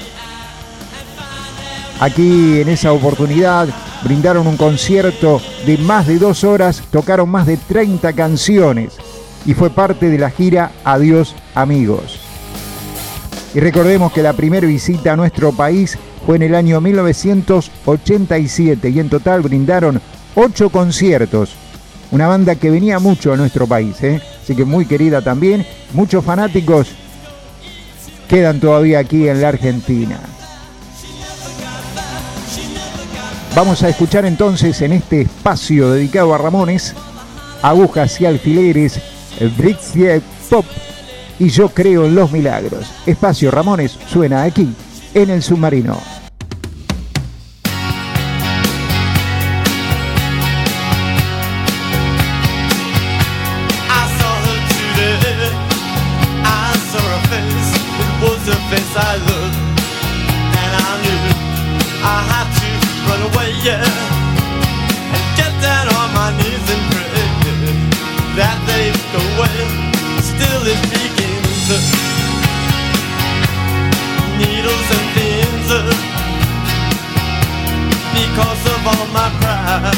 Aquí en esa oportunidad brindaron un concierto de más de dos horas, tocaron más de treinta canciones y fue parte de la gira Adiós Amigos. Y recordemos que la primera visita a nuestro país fue en el año mil novecientos ochenta y siete y en total brindaron ocho conciertos. Una banda que venía mucho a nuestro país, ¿eh? Así que muy querida también. Muchos fanáticos quedan todavía aquí en la Argentina. Vamos a escuchar entonces en este espacio dedicado a Ramones, Agujas y Alfileres, Brixie Pop y Yo Creo en los Milagros. Espacio Ramones suena aquí en El Submarino. I looked and I knew I had to run away, yeah, and get down on my knees and pray that they go away. Still it begins, needles and pins, because of all my pride,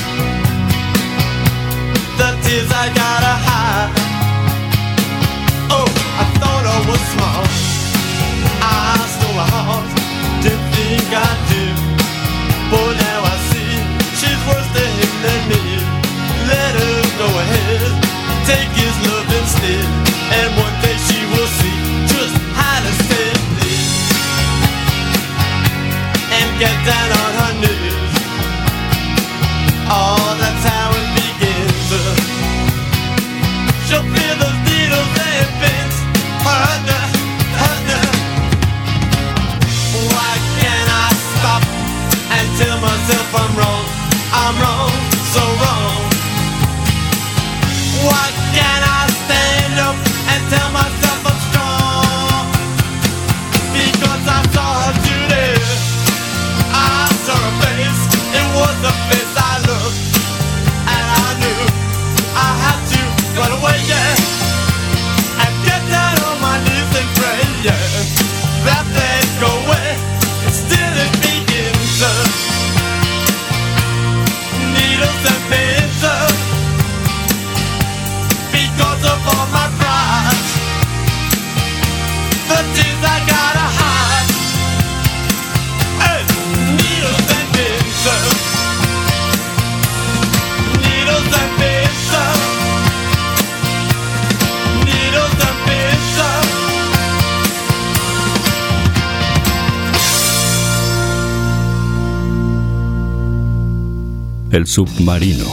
the tears I gotta hide. Oh, I thought I was smart, I stole her heart, didn't think I did, but now I see she's worse to him than me. Let her go ahead, take his love instead, and one day she will see just how to save this, and get down on her knees. Oh, that's how it begins. She'll feel those needles and pins hurt her, hurt her. Why can't I stop and tell myself I'm wrong? I'm wrong, so wrong. Why can't I stand up and tell myself I'm strong? Because I saw her today, I saw her face. It was the face I looked, and I knew I had to run away, yeah, and get down on my knees and pray, yeah, that they'd go away. Still it begins, needles and pins, because of all my pride, the tears I gotta hide. Hey, needles and pins, needles and pins, needles and pins. El Submarino.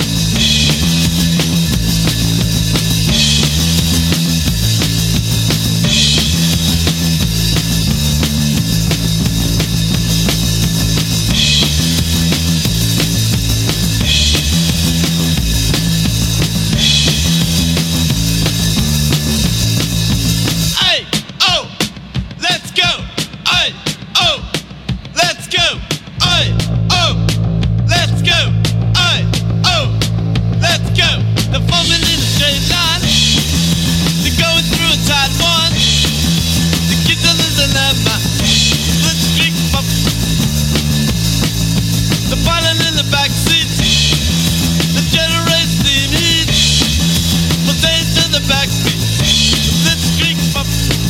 Hey, oh, let's go. Hey, oh, let's go. Hey, oh, let's go. Hey, oh, let's go. They're forming in a straight line. They're going through a tight one. The kids are losing their mind. Let's drink up. They're falling in the back seats. The generates steam heat. But they to the back seat. Let's drink up.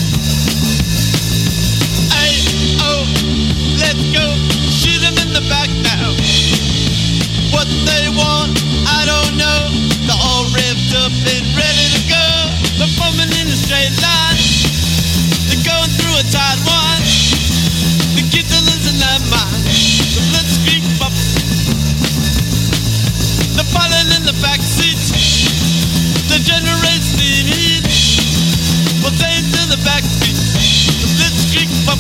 Hey, oh, let's go. Shoot them in the back now. What they want, I don't know. They're all revved up and ready to go. They're forming in a straight line. They're going through a tight one. The kids are losing their mind. So let's creep up. They're falling in the back seats. The generate steam heat. Well, they to the back seat. So let's creep up.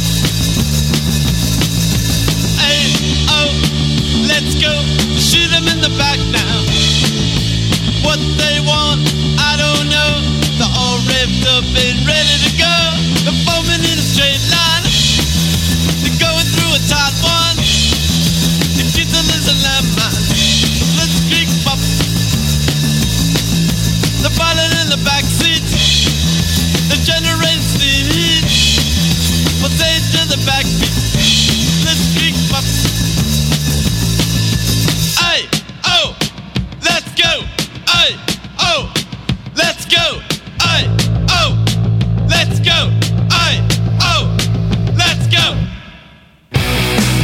Hey, oh, let's go. Shoot them in the back now. What they want, I don't know. They're all revved up and ready to go. They're forming in a straight line. They're going through a tight one. The kids are losing their mind. So let's creep up. They're falling in the back seat. The generate steam heat. Well, they to the back beat. Let's creep up. Hey, oh, let's go. Hey, oh, let's go. Hey, oh, let's go. Hey, oh, let's go.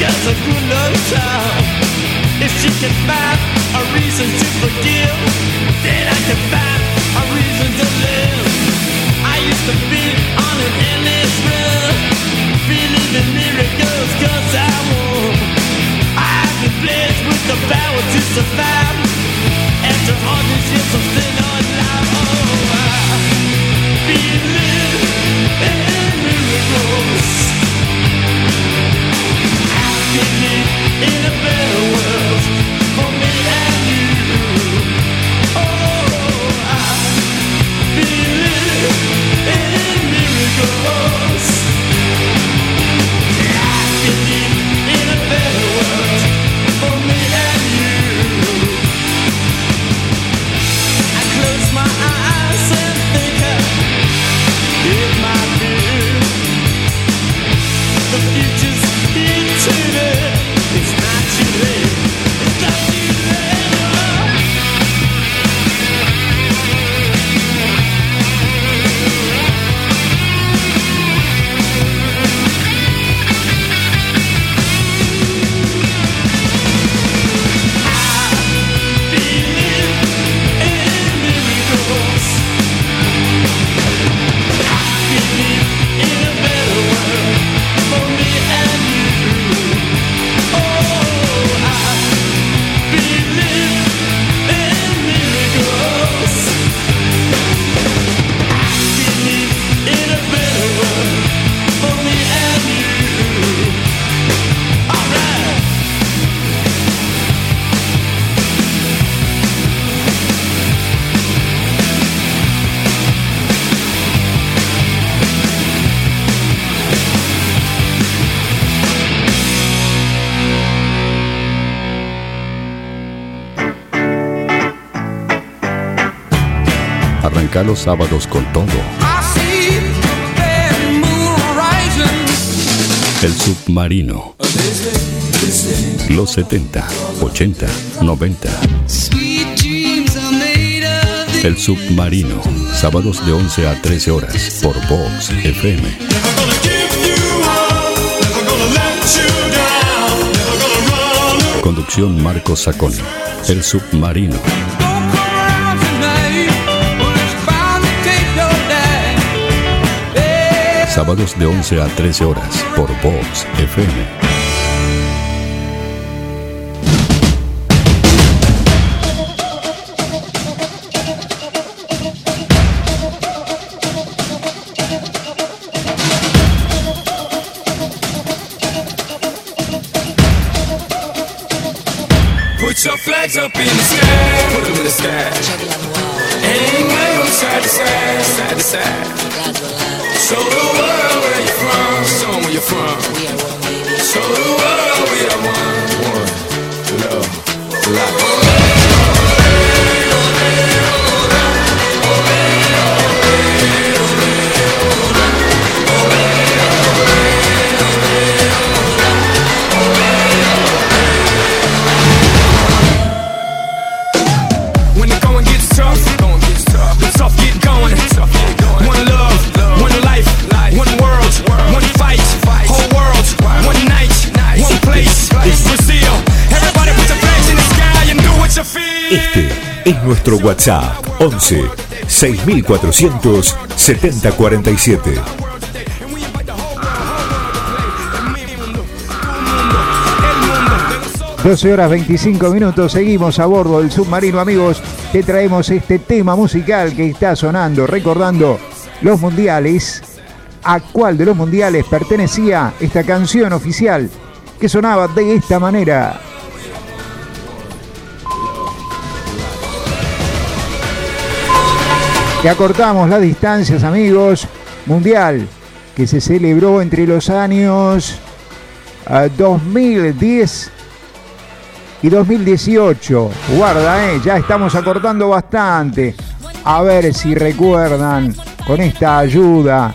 just a good love time. If she can find a reason to forgive, then I can find a reason to live. I used to be on an endless run, believing miracles cause I won. I've been blessed with the power to survive. After all these years I'm still alive. Oh, I believe in miracles. I believe in a better world for me and you. Oh, I believe in miracles. I believe in a better world for me and you. I close my eyes and think it might be. The future's eternal. It's not too late. It's not too late. I believe in miracles. I believe in a better world for me and you. Oh, I believe in miracles. I believe in a better world for me and you. All right. Arranca los sábados con todo. I see that moon rising. El Submarino. Los setenta, ochenta, noventa. Sweet dreams are made of the El Submarino. Sábados de once a trece horas por Vox F M. Never gonna give you up, never gonna let you down, never gonna run. Conducción Marcos Saconi. El Submarino. Don't come around tonight. Well, it's bound to take your life. Hey. Sábados de once a trece horas por Vox F M. Put your flags up in the sky, put them in the sky. Aim right on side to side, side to side. Show the world where you're from, show 'em where you're from. Show the world we are one, one, love, life. When the going gets tough, going gets tough. Tough get going, tough get going. One love, one life, one world, one fight, whole world, one night, one place. Brazil, everybody put your flags in the sky and do what you feel. Este es nuestro WhatsApp once seis mil cuatrocientos setenta cuarenta y siete. doce horas veinticinco minutos, seguimos a bordo del Submarino, amigos. Te traemos este tema musical que está sonando, recordando los mundiales. ¿A cuál de los mundiales pertenecía esta canción oficial que sonaba de esta manera? Que acortamos las distancias, amigos. Mundial que se celebró entre los años uh, dos mil diez y dos mil dieciocho. Guarda, eh, ya estamos acortando bastante. A ver si recuerdan con esta ayuda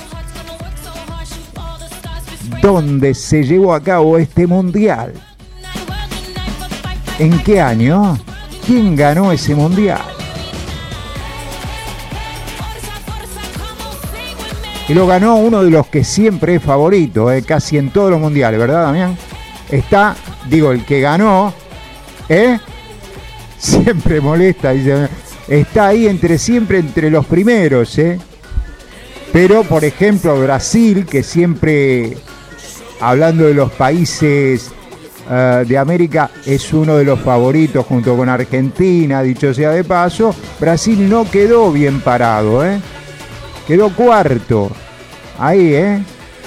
dónde se llevó a cabo este mundial. ¿En qué año? ¿Quién ganó ese mundial? Y lo ganó uno de los que siempre es favorito, eh, casi en todos los mundiales, ¿verdad, Damián? está, digo, el que ganó, ¿eh? Siempre molesta, dice, está ahí entre siempre entre los primeros, ¿eh? Pero, por ejemplo, Brasil, que siempre, hablando de los países uh, de América, es uno de los favoritos junto con Argentina, dicho sea de paso, Brasil no quedó bien parado, ¿eh? Quedó cuarto. Ahí, ¿eh?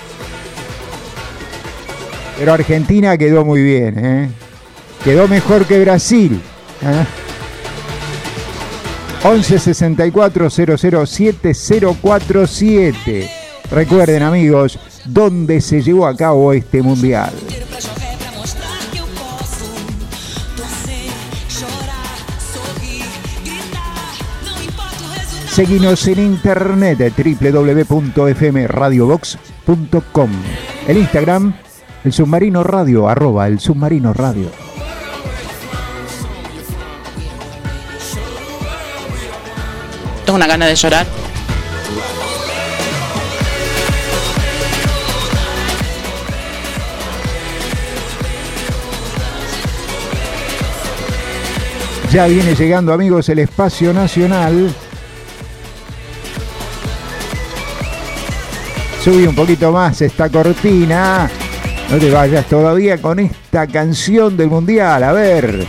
Pero Argentina quedó muy bien, ¿eh? Quedó mejor que Brasil, ¿eh? once sesenta y cuatro cero cero siete cero cuatro siete. Recuerden, amigos, dónde se llevó a cabo este mundial. Seguinos en internet doble u doble u doble u punto f m radio box punto com. El Instagram, el Submarino Radio, arroba el Submarino Radio. Tengo una gana de llorar. Ya viene llegando, amigos, el espacio nacional. Subí un poquito más esta cortina. No te vayas todavía con esta canción del mundial. A ver.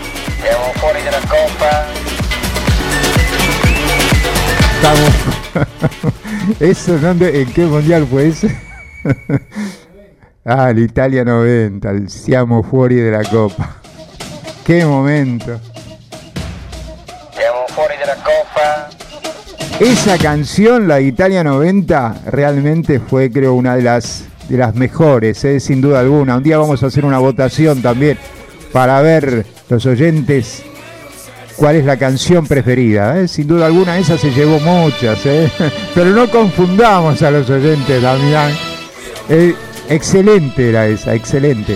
Estamos. Eso, ¿dónde, ¿en qué mundial fue ese? Ah, el Italia noventa, el Siamo fuori de la Copa. Qué momento. Siamo fuori de la Copa. Esa canción, la de Italia noventa, realmente fue, creo, una de las de las mejores, ¿eh? Sin duda alguna. Un día vamos a hacer una votación también para ver los oyentes cuál es la canción preferida, ¿eh? Sin duda alguna, esa se llevó muchas, ¿eh? Pero no confundamos a los oyentes, Damián. Eh, excelente era esa, excelente.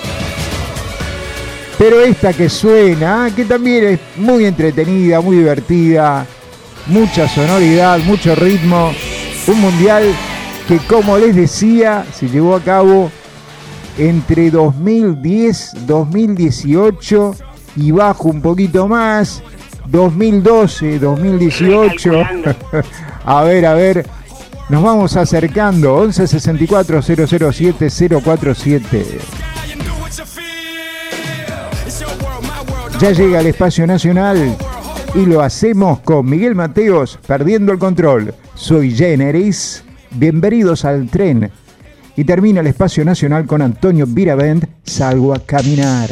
Pero esta que suena, que también es muy entretenida, muy divertida, mucha sonoridad, mucho ritmo, un mundial que, como les decía, se llevó a cabo entre dos mil diez, dos mil dieciocho y bajo un poquito más, dos mil doce, dos mil dieciocho. A ver, a ver, nos vamos acercando. Once sesenta y cuatro cero cero siete cero cuatro siete. Ya llega el espacio nacional y lo hacemos con Miguel Mateos, Perdiendo el Control. Sui Generis, bienvenidos al tren. Y termina el espacio nacional con Antonio Viravent, Salgo a caminar.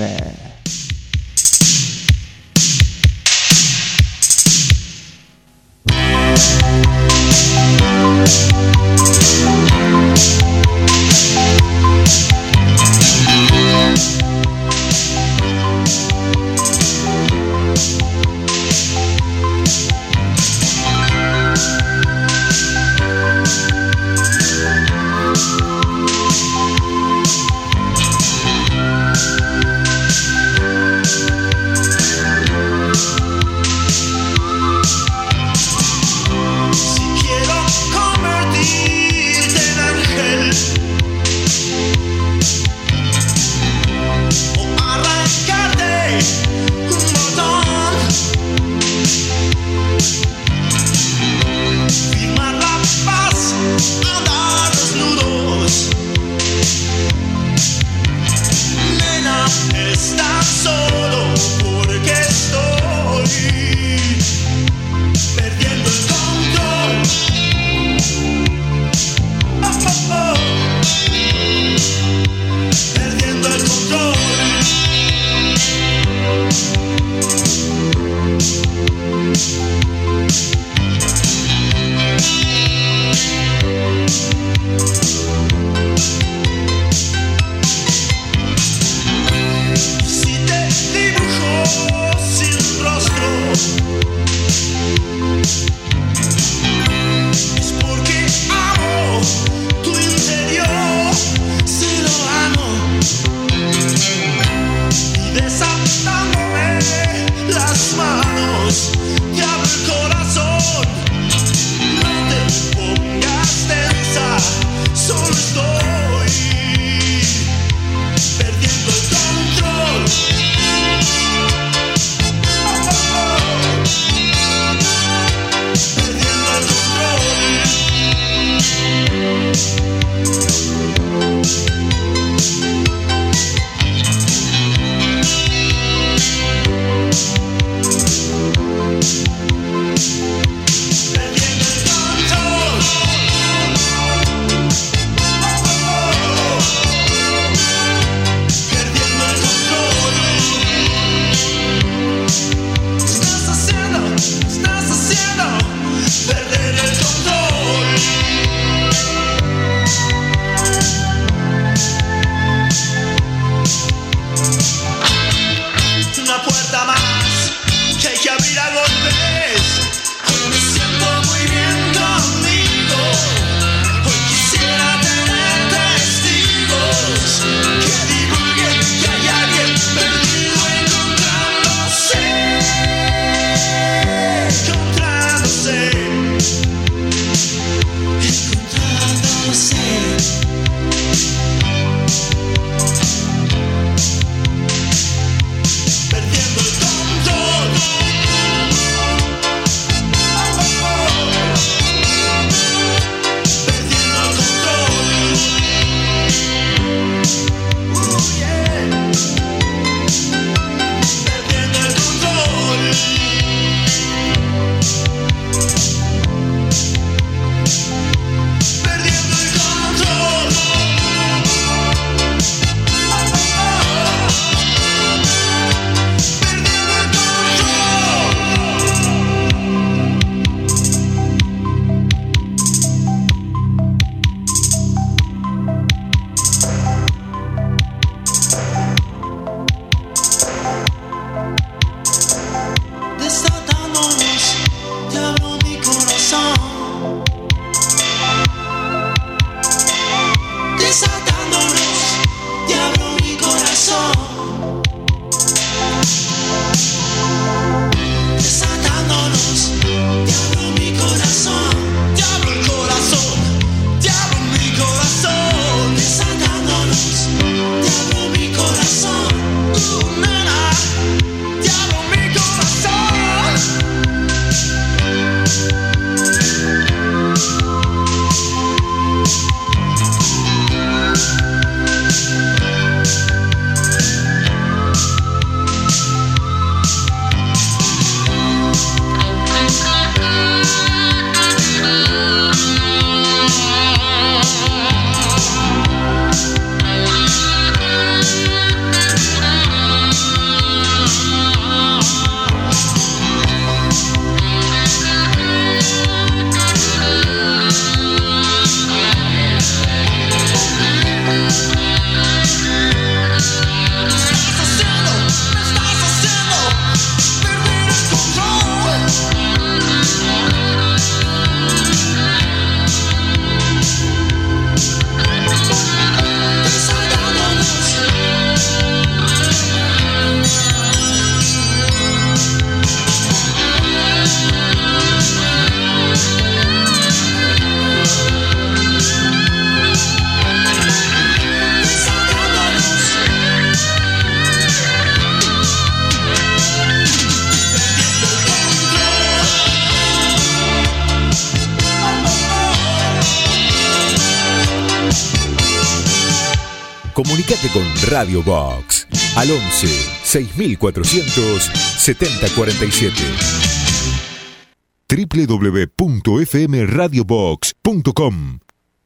Comunicate con Radio Box al once seis mil cuatrocientos setenta cuarenta y siete. doble u doble u doble u punto f m radio box punto com.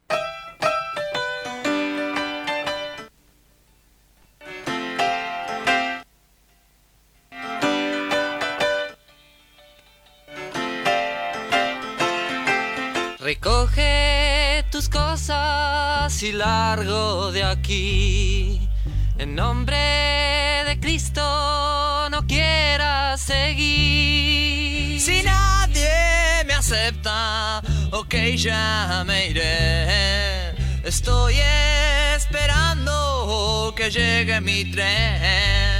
Recoge tus cosas y largo de aquí. En nombre de Cristo no quieras seguir. Si nadie me acepta, ok, ya me iré. Estoy esperando que llegue mi tren.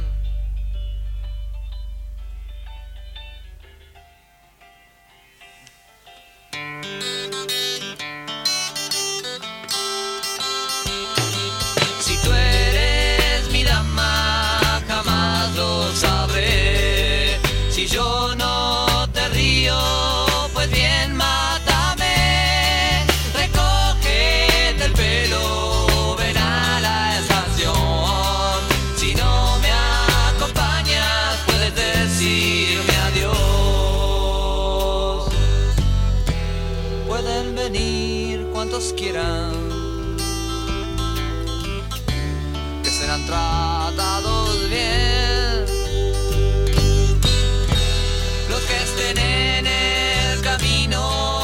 Yo no te río, pues bien mátame. Recógete el pelo, ven a la estación. Si no me acompañas, puedes decirme adiós. Pueden venir cuantos quieran, que serán tratados bien. En el camino,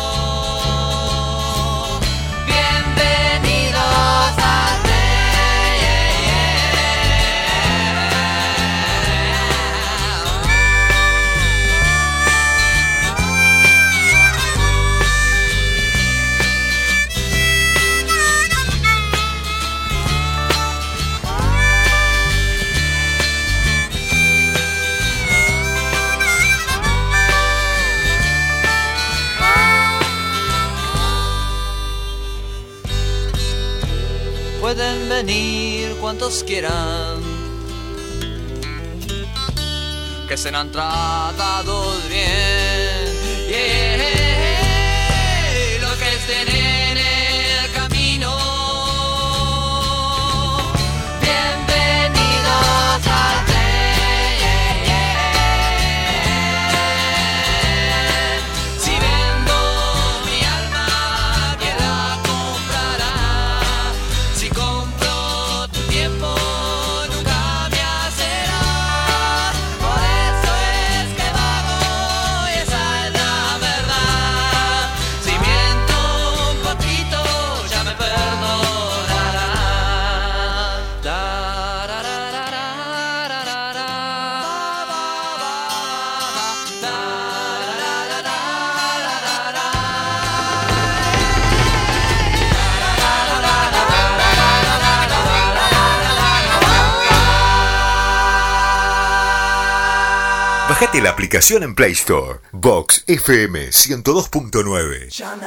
bienvenidos a pueden venir cuantos quieran, que serán tratados bien. Yeah. Los que estén en el camino, bienvenidos al tren. Si vendo mi alma, ¿quién la comprará? Si compro tu tiempo, nunca me hacerás. Por eso es que vago, y esa es la verdad. Si miento un poquito, ya me perdonarás. Da, ra, ra, ra, ra, ra, ra, ra. Ba, ba, ba, ba. Da, ra, ra, ra, ra, ra, ra, ra. Bájate la aplicación en Play Store. Vox F M ciento dos punto nueve.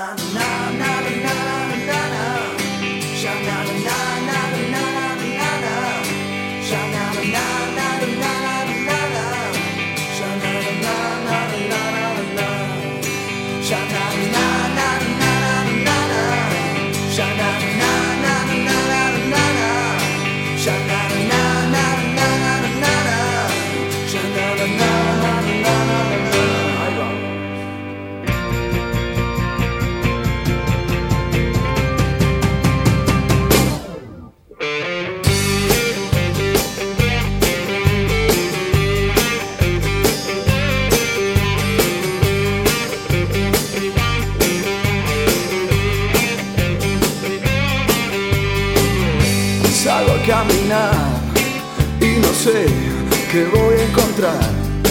Salgo a caminar y no sé qué voy a encontrar.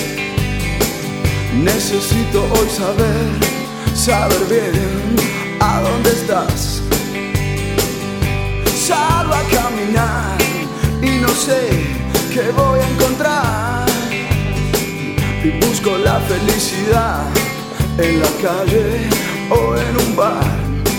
Necesito hoy saber, saber bien a dónde estás. Salgo a caminar y no sé qué voy a encontrar. Y busco la felicidad en la calle o en un bar.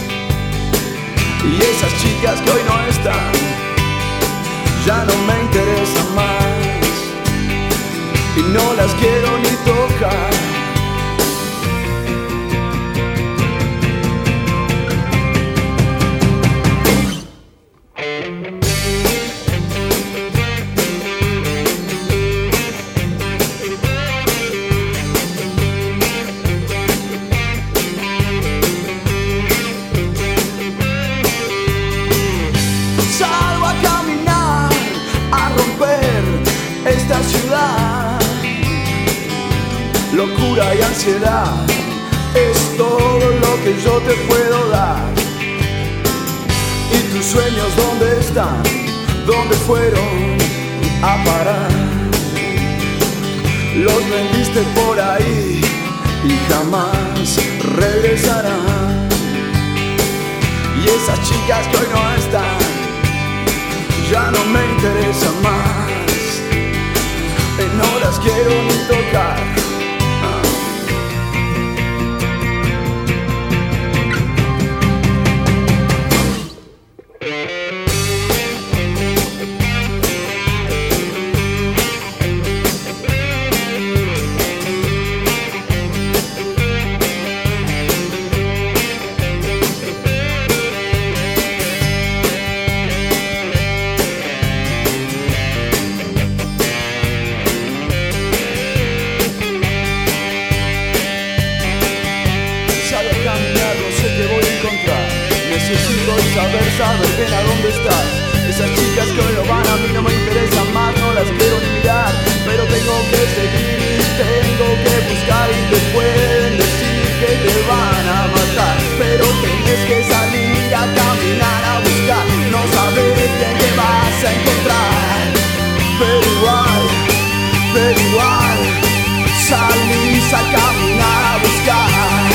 Y esas chicas que hoy no están ya no me interesan más y no las quiero ni tocar. locura y ansiedad es todo lo que yo te puedo dar. ¿Y tus sueños dónde están? ¿Dónde fueron a parar? Los vendiste por ahí y jamás regresarán. Y esas chicas que hoy no están ya no me interesan más. No las quiero ni tocar. Saber, saber bien a dónde estás. Esas chicas que hoy no van a mí no me interesan más, no las quiero ni mirar. Pero tengo que seguir, tengo que buscar y te pueden decir que te van a matar. Pero tienes que salir a caminar, a buscar. No sabes bien qué vas a encontrar. Pero igual, pero igual, salís a caminar, a buscar.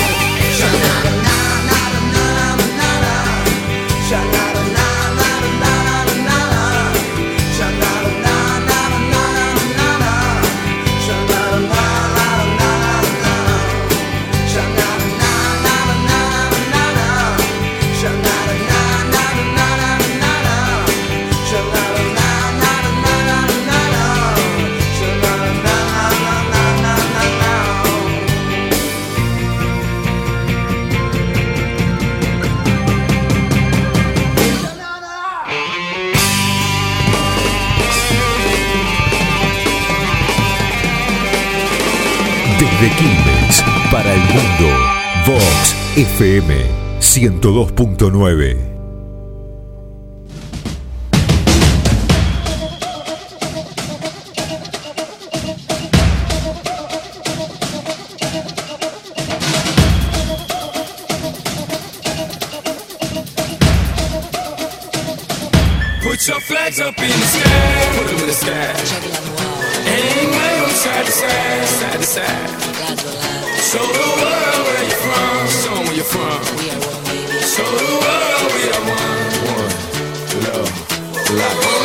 Desde Quilmes, para el mundo, Vox F M ciento dos punto nueve. Put your flags up in the sky, put them in the sky. Aim way on side to side, side to side. Show the world where you're from, show 'em where you're from. Show the world we are one. One, love, life.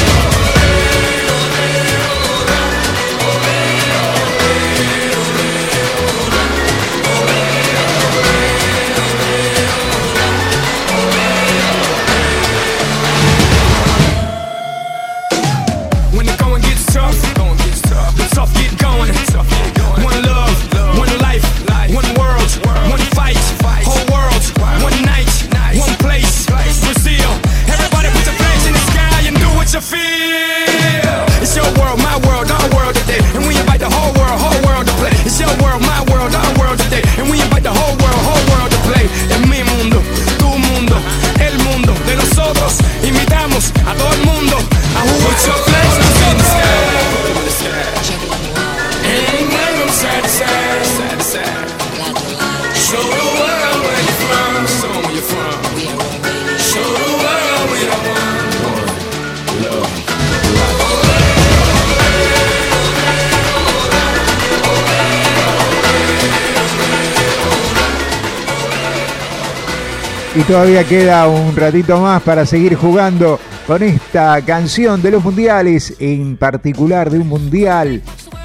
Y todavía queda un ratito más para seguir jugando con esta canción de los mundiales, en particular de un mundial.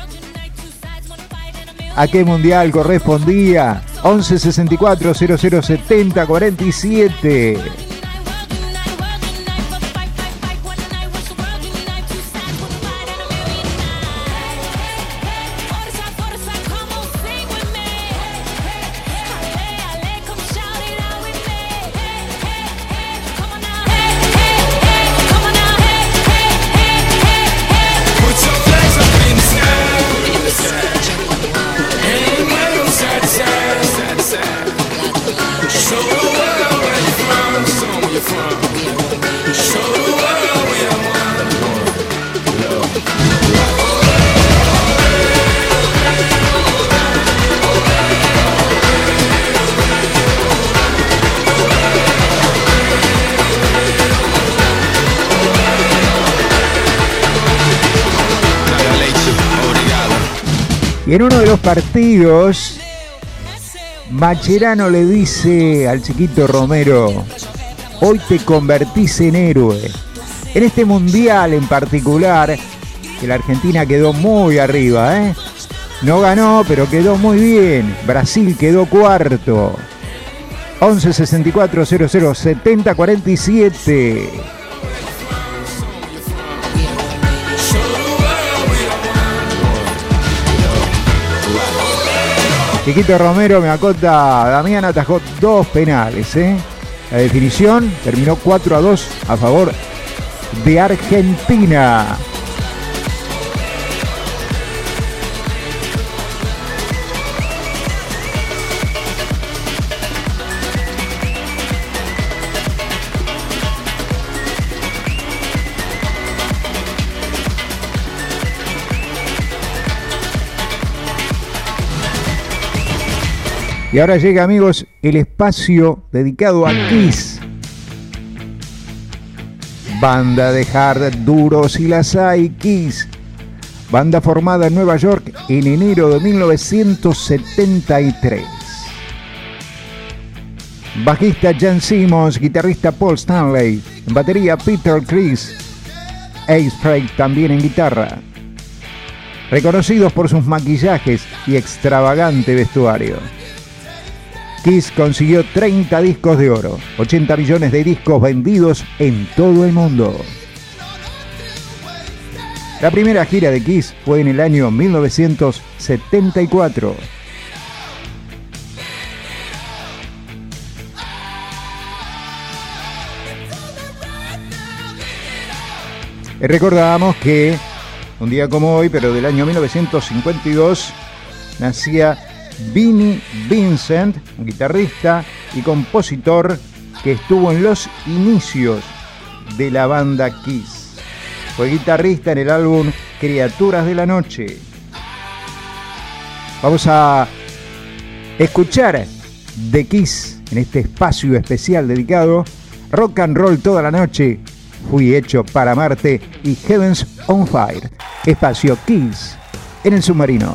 ¿A qué mundial correspondía? once sesenta y cuatro cero cero setenta cuarenta y siete. Y en uno de los partidos, Mascherano le dice al chiquito Romero: hoy te convertís en héroe. En este mundial en particular, que la Argentina quedó muy arriba, ¿eh? No ganó, pero quedó muy bien. Brasil quedó cuarto. once sesenta y cuatro cero cero setenta cuarenta y siete. Chiquito Romero, me acota, Damián atajó dos penales, ¿eh? La definición terminó cuatro a dos a favor de Argentina. Y ahora llega, amigos, el espacio dedicado a Kiss. Banda de hard duros y las hay, Kiss. Banda formada en Nueva York en enero de mil novecientos setenta y tres. Bajista Jan Simmons, guitarrista Paul Stanley, en batería Peter Criss, Ace Frehley también en guitarra. Reconocidos por sus maquillajes y extravagante vestuario. Kiss consiguió treinta discos de oro, ochenta millones de discos vendidos en todo el mundo. La primera gira de Kiss fue en el año mil novecientos setenta y cuatro. Y recordamos que un día como hoy, pero del año mil novecientos cincuenta y dos, nacía Vinnie Vincent, un guitarrista y compositor que estuvo en los inicios de la banda Kiss. Fue guitarrista en el álbum Criaturas de la Noche. Vamos a escuchar de Kiss en este espacio especial dedicado Rock and Roll toda la noche, Fui hecho para Marte y Heavens on Fire. Espacio Kiss en el submarino.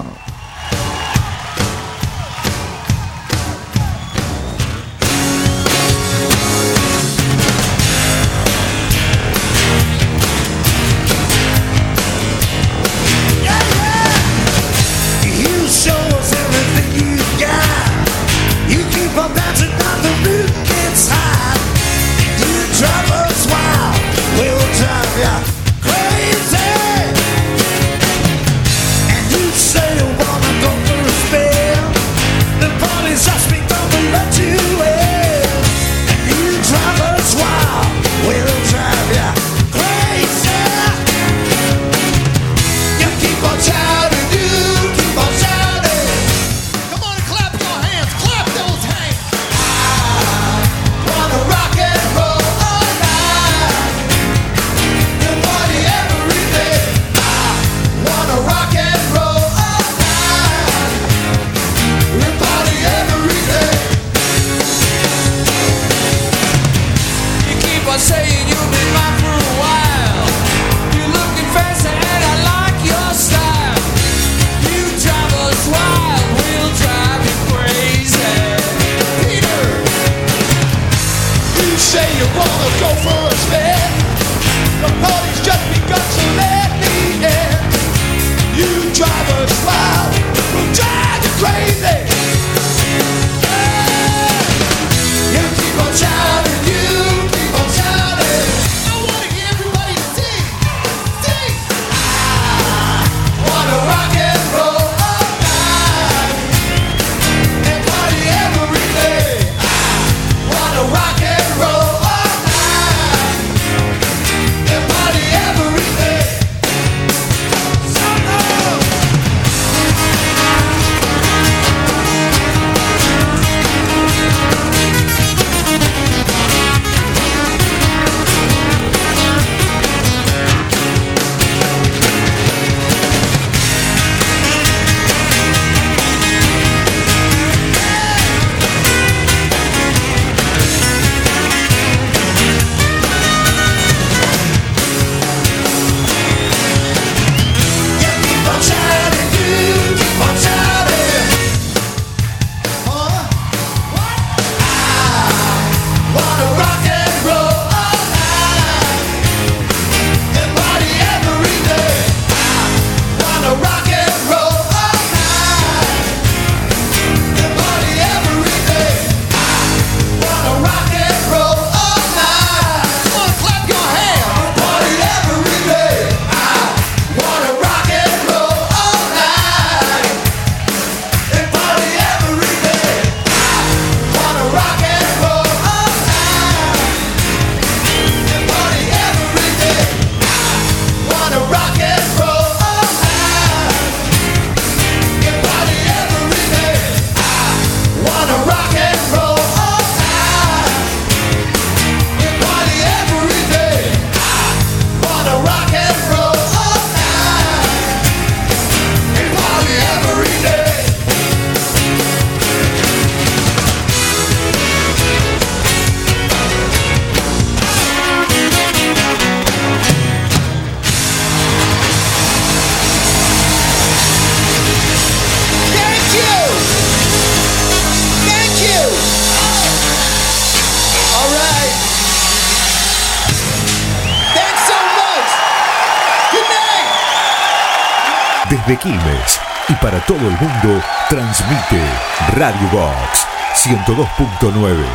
Desde Quilmes y para todo el mundo, transmite Radio Box ciento dos punto nueve.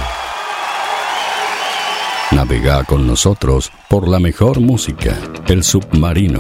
Navega con nosotros por la mejor música, El Submarino.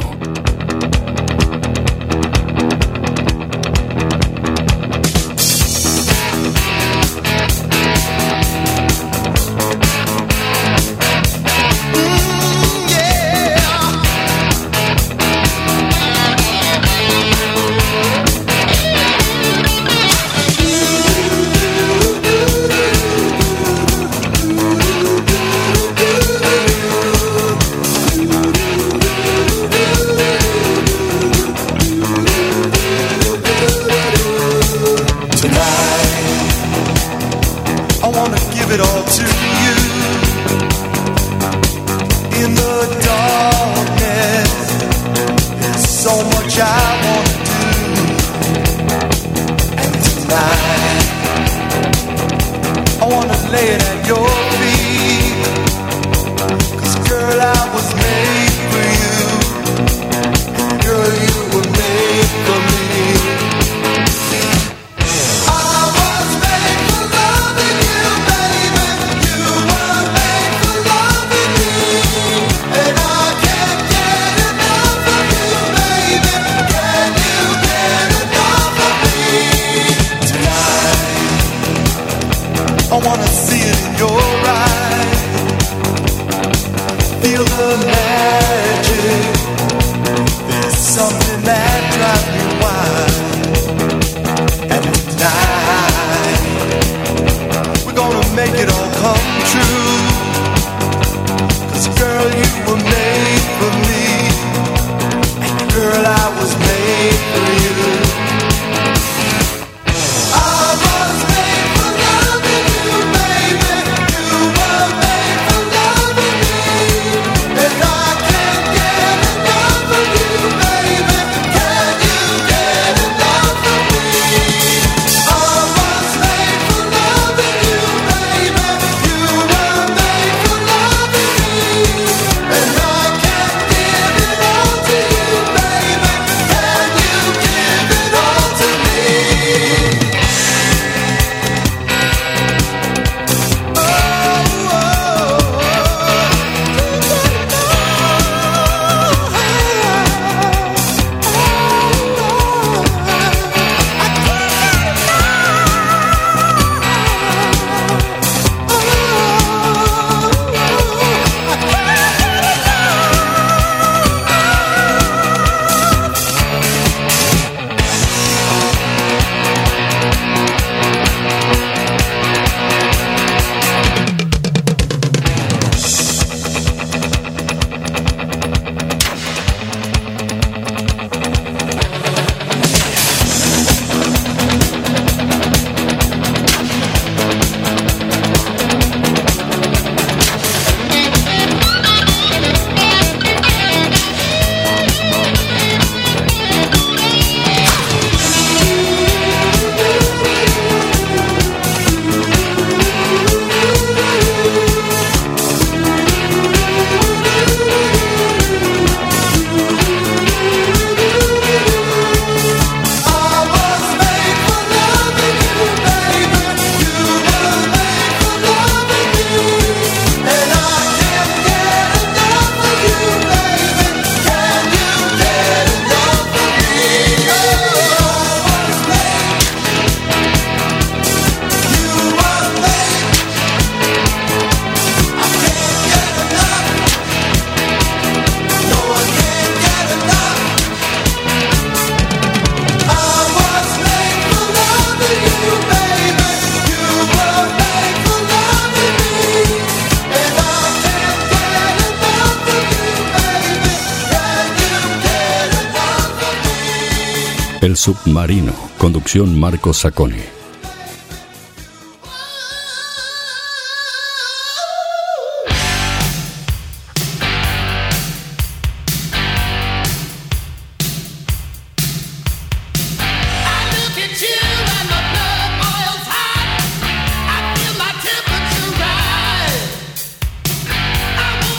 El Submarino, conducción Marco Sacconi.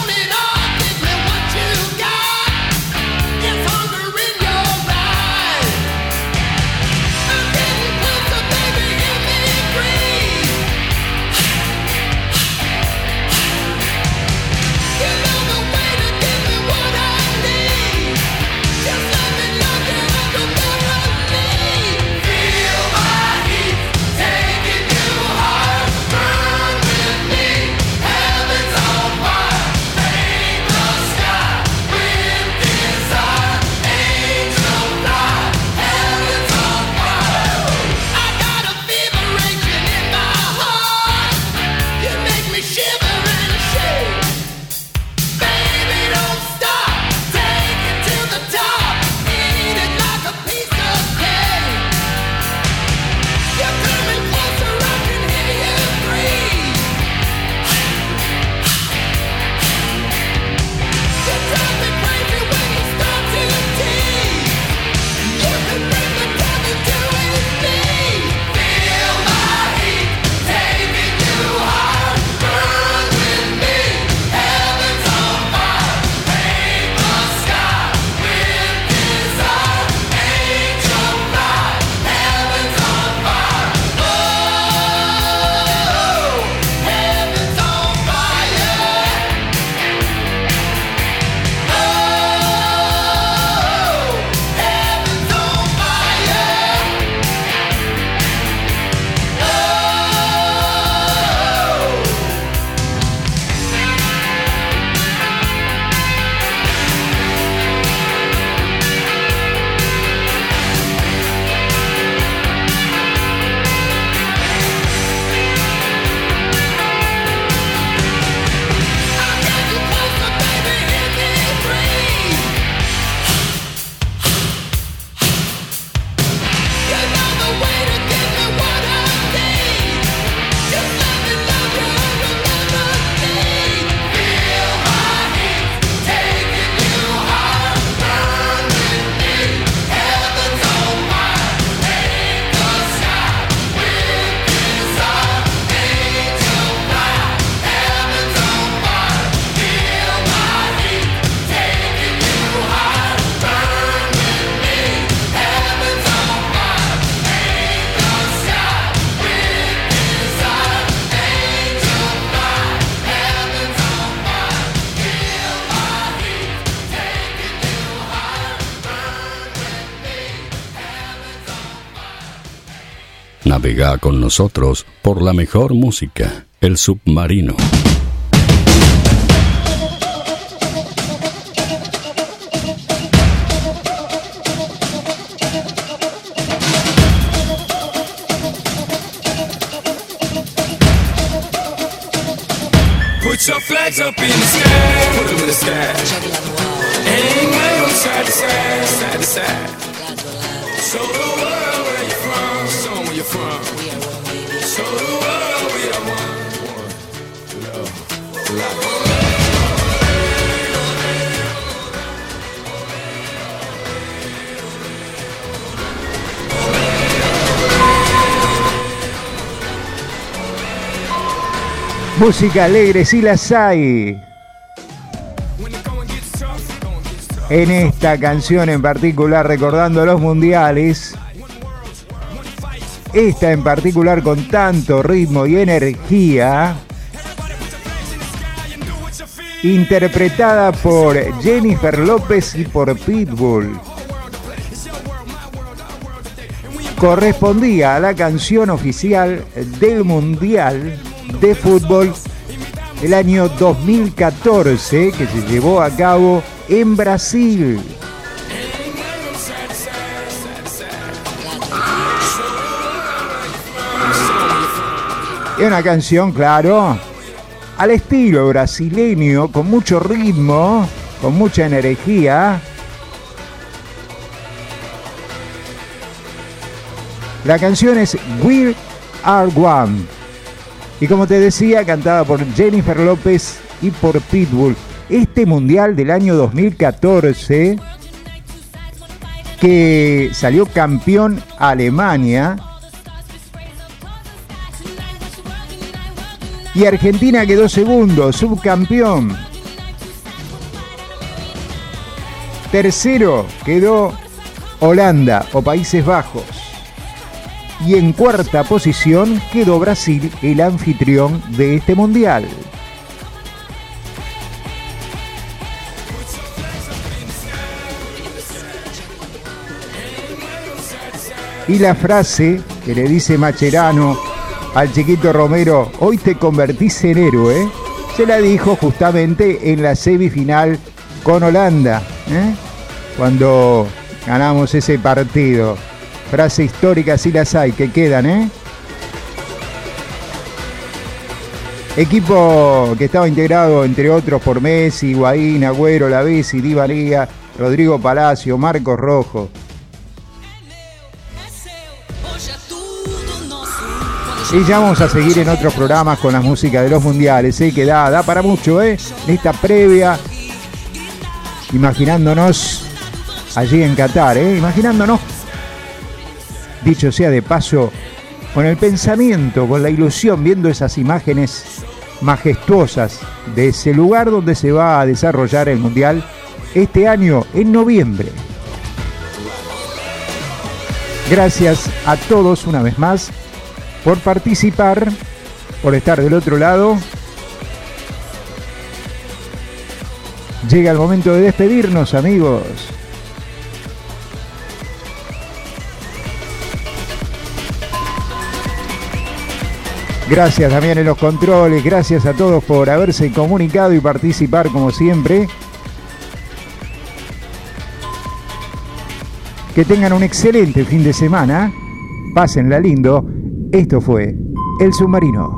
Yes, hunger in your eyes. Navega con nosotros por la mejor música, El Submarino. Put your flags up in the sky, put them in the sky. Hang my own side to side, side to side. Show the world where you're from, show 'em where you're from. Show the world we are one. One, love, love. Música alegre, sí las hay. En esta canción en particular, recordando los mundiales, esta en particular con tanto ritmo y energía, interpretada por Jennifer López y por Pitbull, correspondía a la canción oficial del Mundial de Fútbol el año dos mil catorce, que se llevó a cabo en Brasil. Es una canción, claro, al estilo brasileño, con mucho ritmo, con mucha energía. La canción es We Are One. Y como te decía, cantada por Jennifer López y por Pitbull. Este mundial del año dos mil catorce, que salió campeón Alemania, y Argentina quedó segundo, subcampeón. Tercero quedó Holanda o Países Bajos. Y en cuarta posición quedó Brasil, el anfitrión de este mundial. Y la frase que le dice Mascherano al chiquito Romero, hoy te convertís en héroe, se la dijo justamente en la semifinal con Holanda, ¿eh? Cuando ganamos ese partido. Frase histórica, sí las hay, que quedan, ¿eh? Equipo que estaba integrado, entre otros, por Messi, Higuaín, Agüero, Lavezzi, Di María, Rodrigo Palacio, Marcos Rojo. Y ya vamos a seguir en otros programas con la música de los mundiales, ¿eh? Que da, da para mucho, ¿eh? Esta previa, imaginándonos allí en Qatar, ¿eh? Imaginándonos, dicho sea de paso, con el pensamiento, con la ilusión, viendo esas imágenes majestuosas de ese lugar donde se va a desarrollar el Mundial este año, en noviembre. Gracias a todos una vez más por participar, por estar del otro lado. Llega el momento de despedirnos, amigos. Gracias también en los controles, gracias a todos por haberse comunicado y participar como siempre. Que tengan un excelente fin de semana, pásenla lindo. Esto fue El Submarino.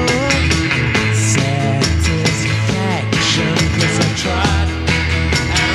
Satisfaction, 'cause I tried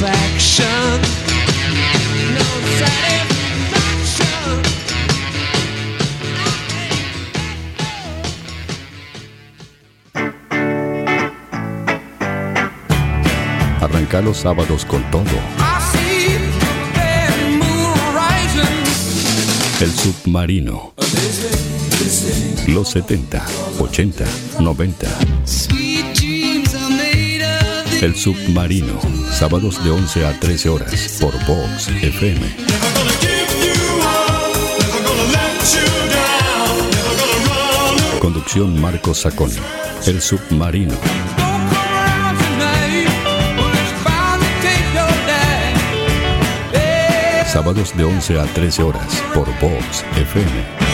satisfaction. No satisfaction. Arranca los sábados con todo. I see that moon rising. El Submarino. Los setenta, ochenta, noventa. Sweet dreams are made of the El Submarino. Sábados de once a trece horas por Vox F M. Conducción Marcos Saconi. El Submarino. Sábados de once a trece horas por Vox F M.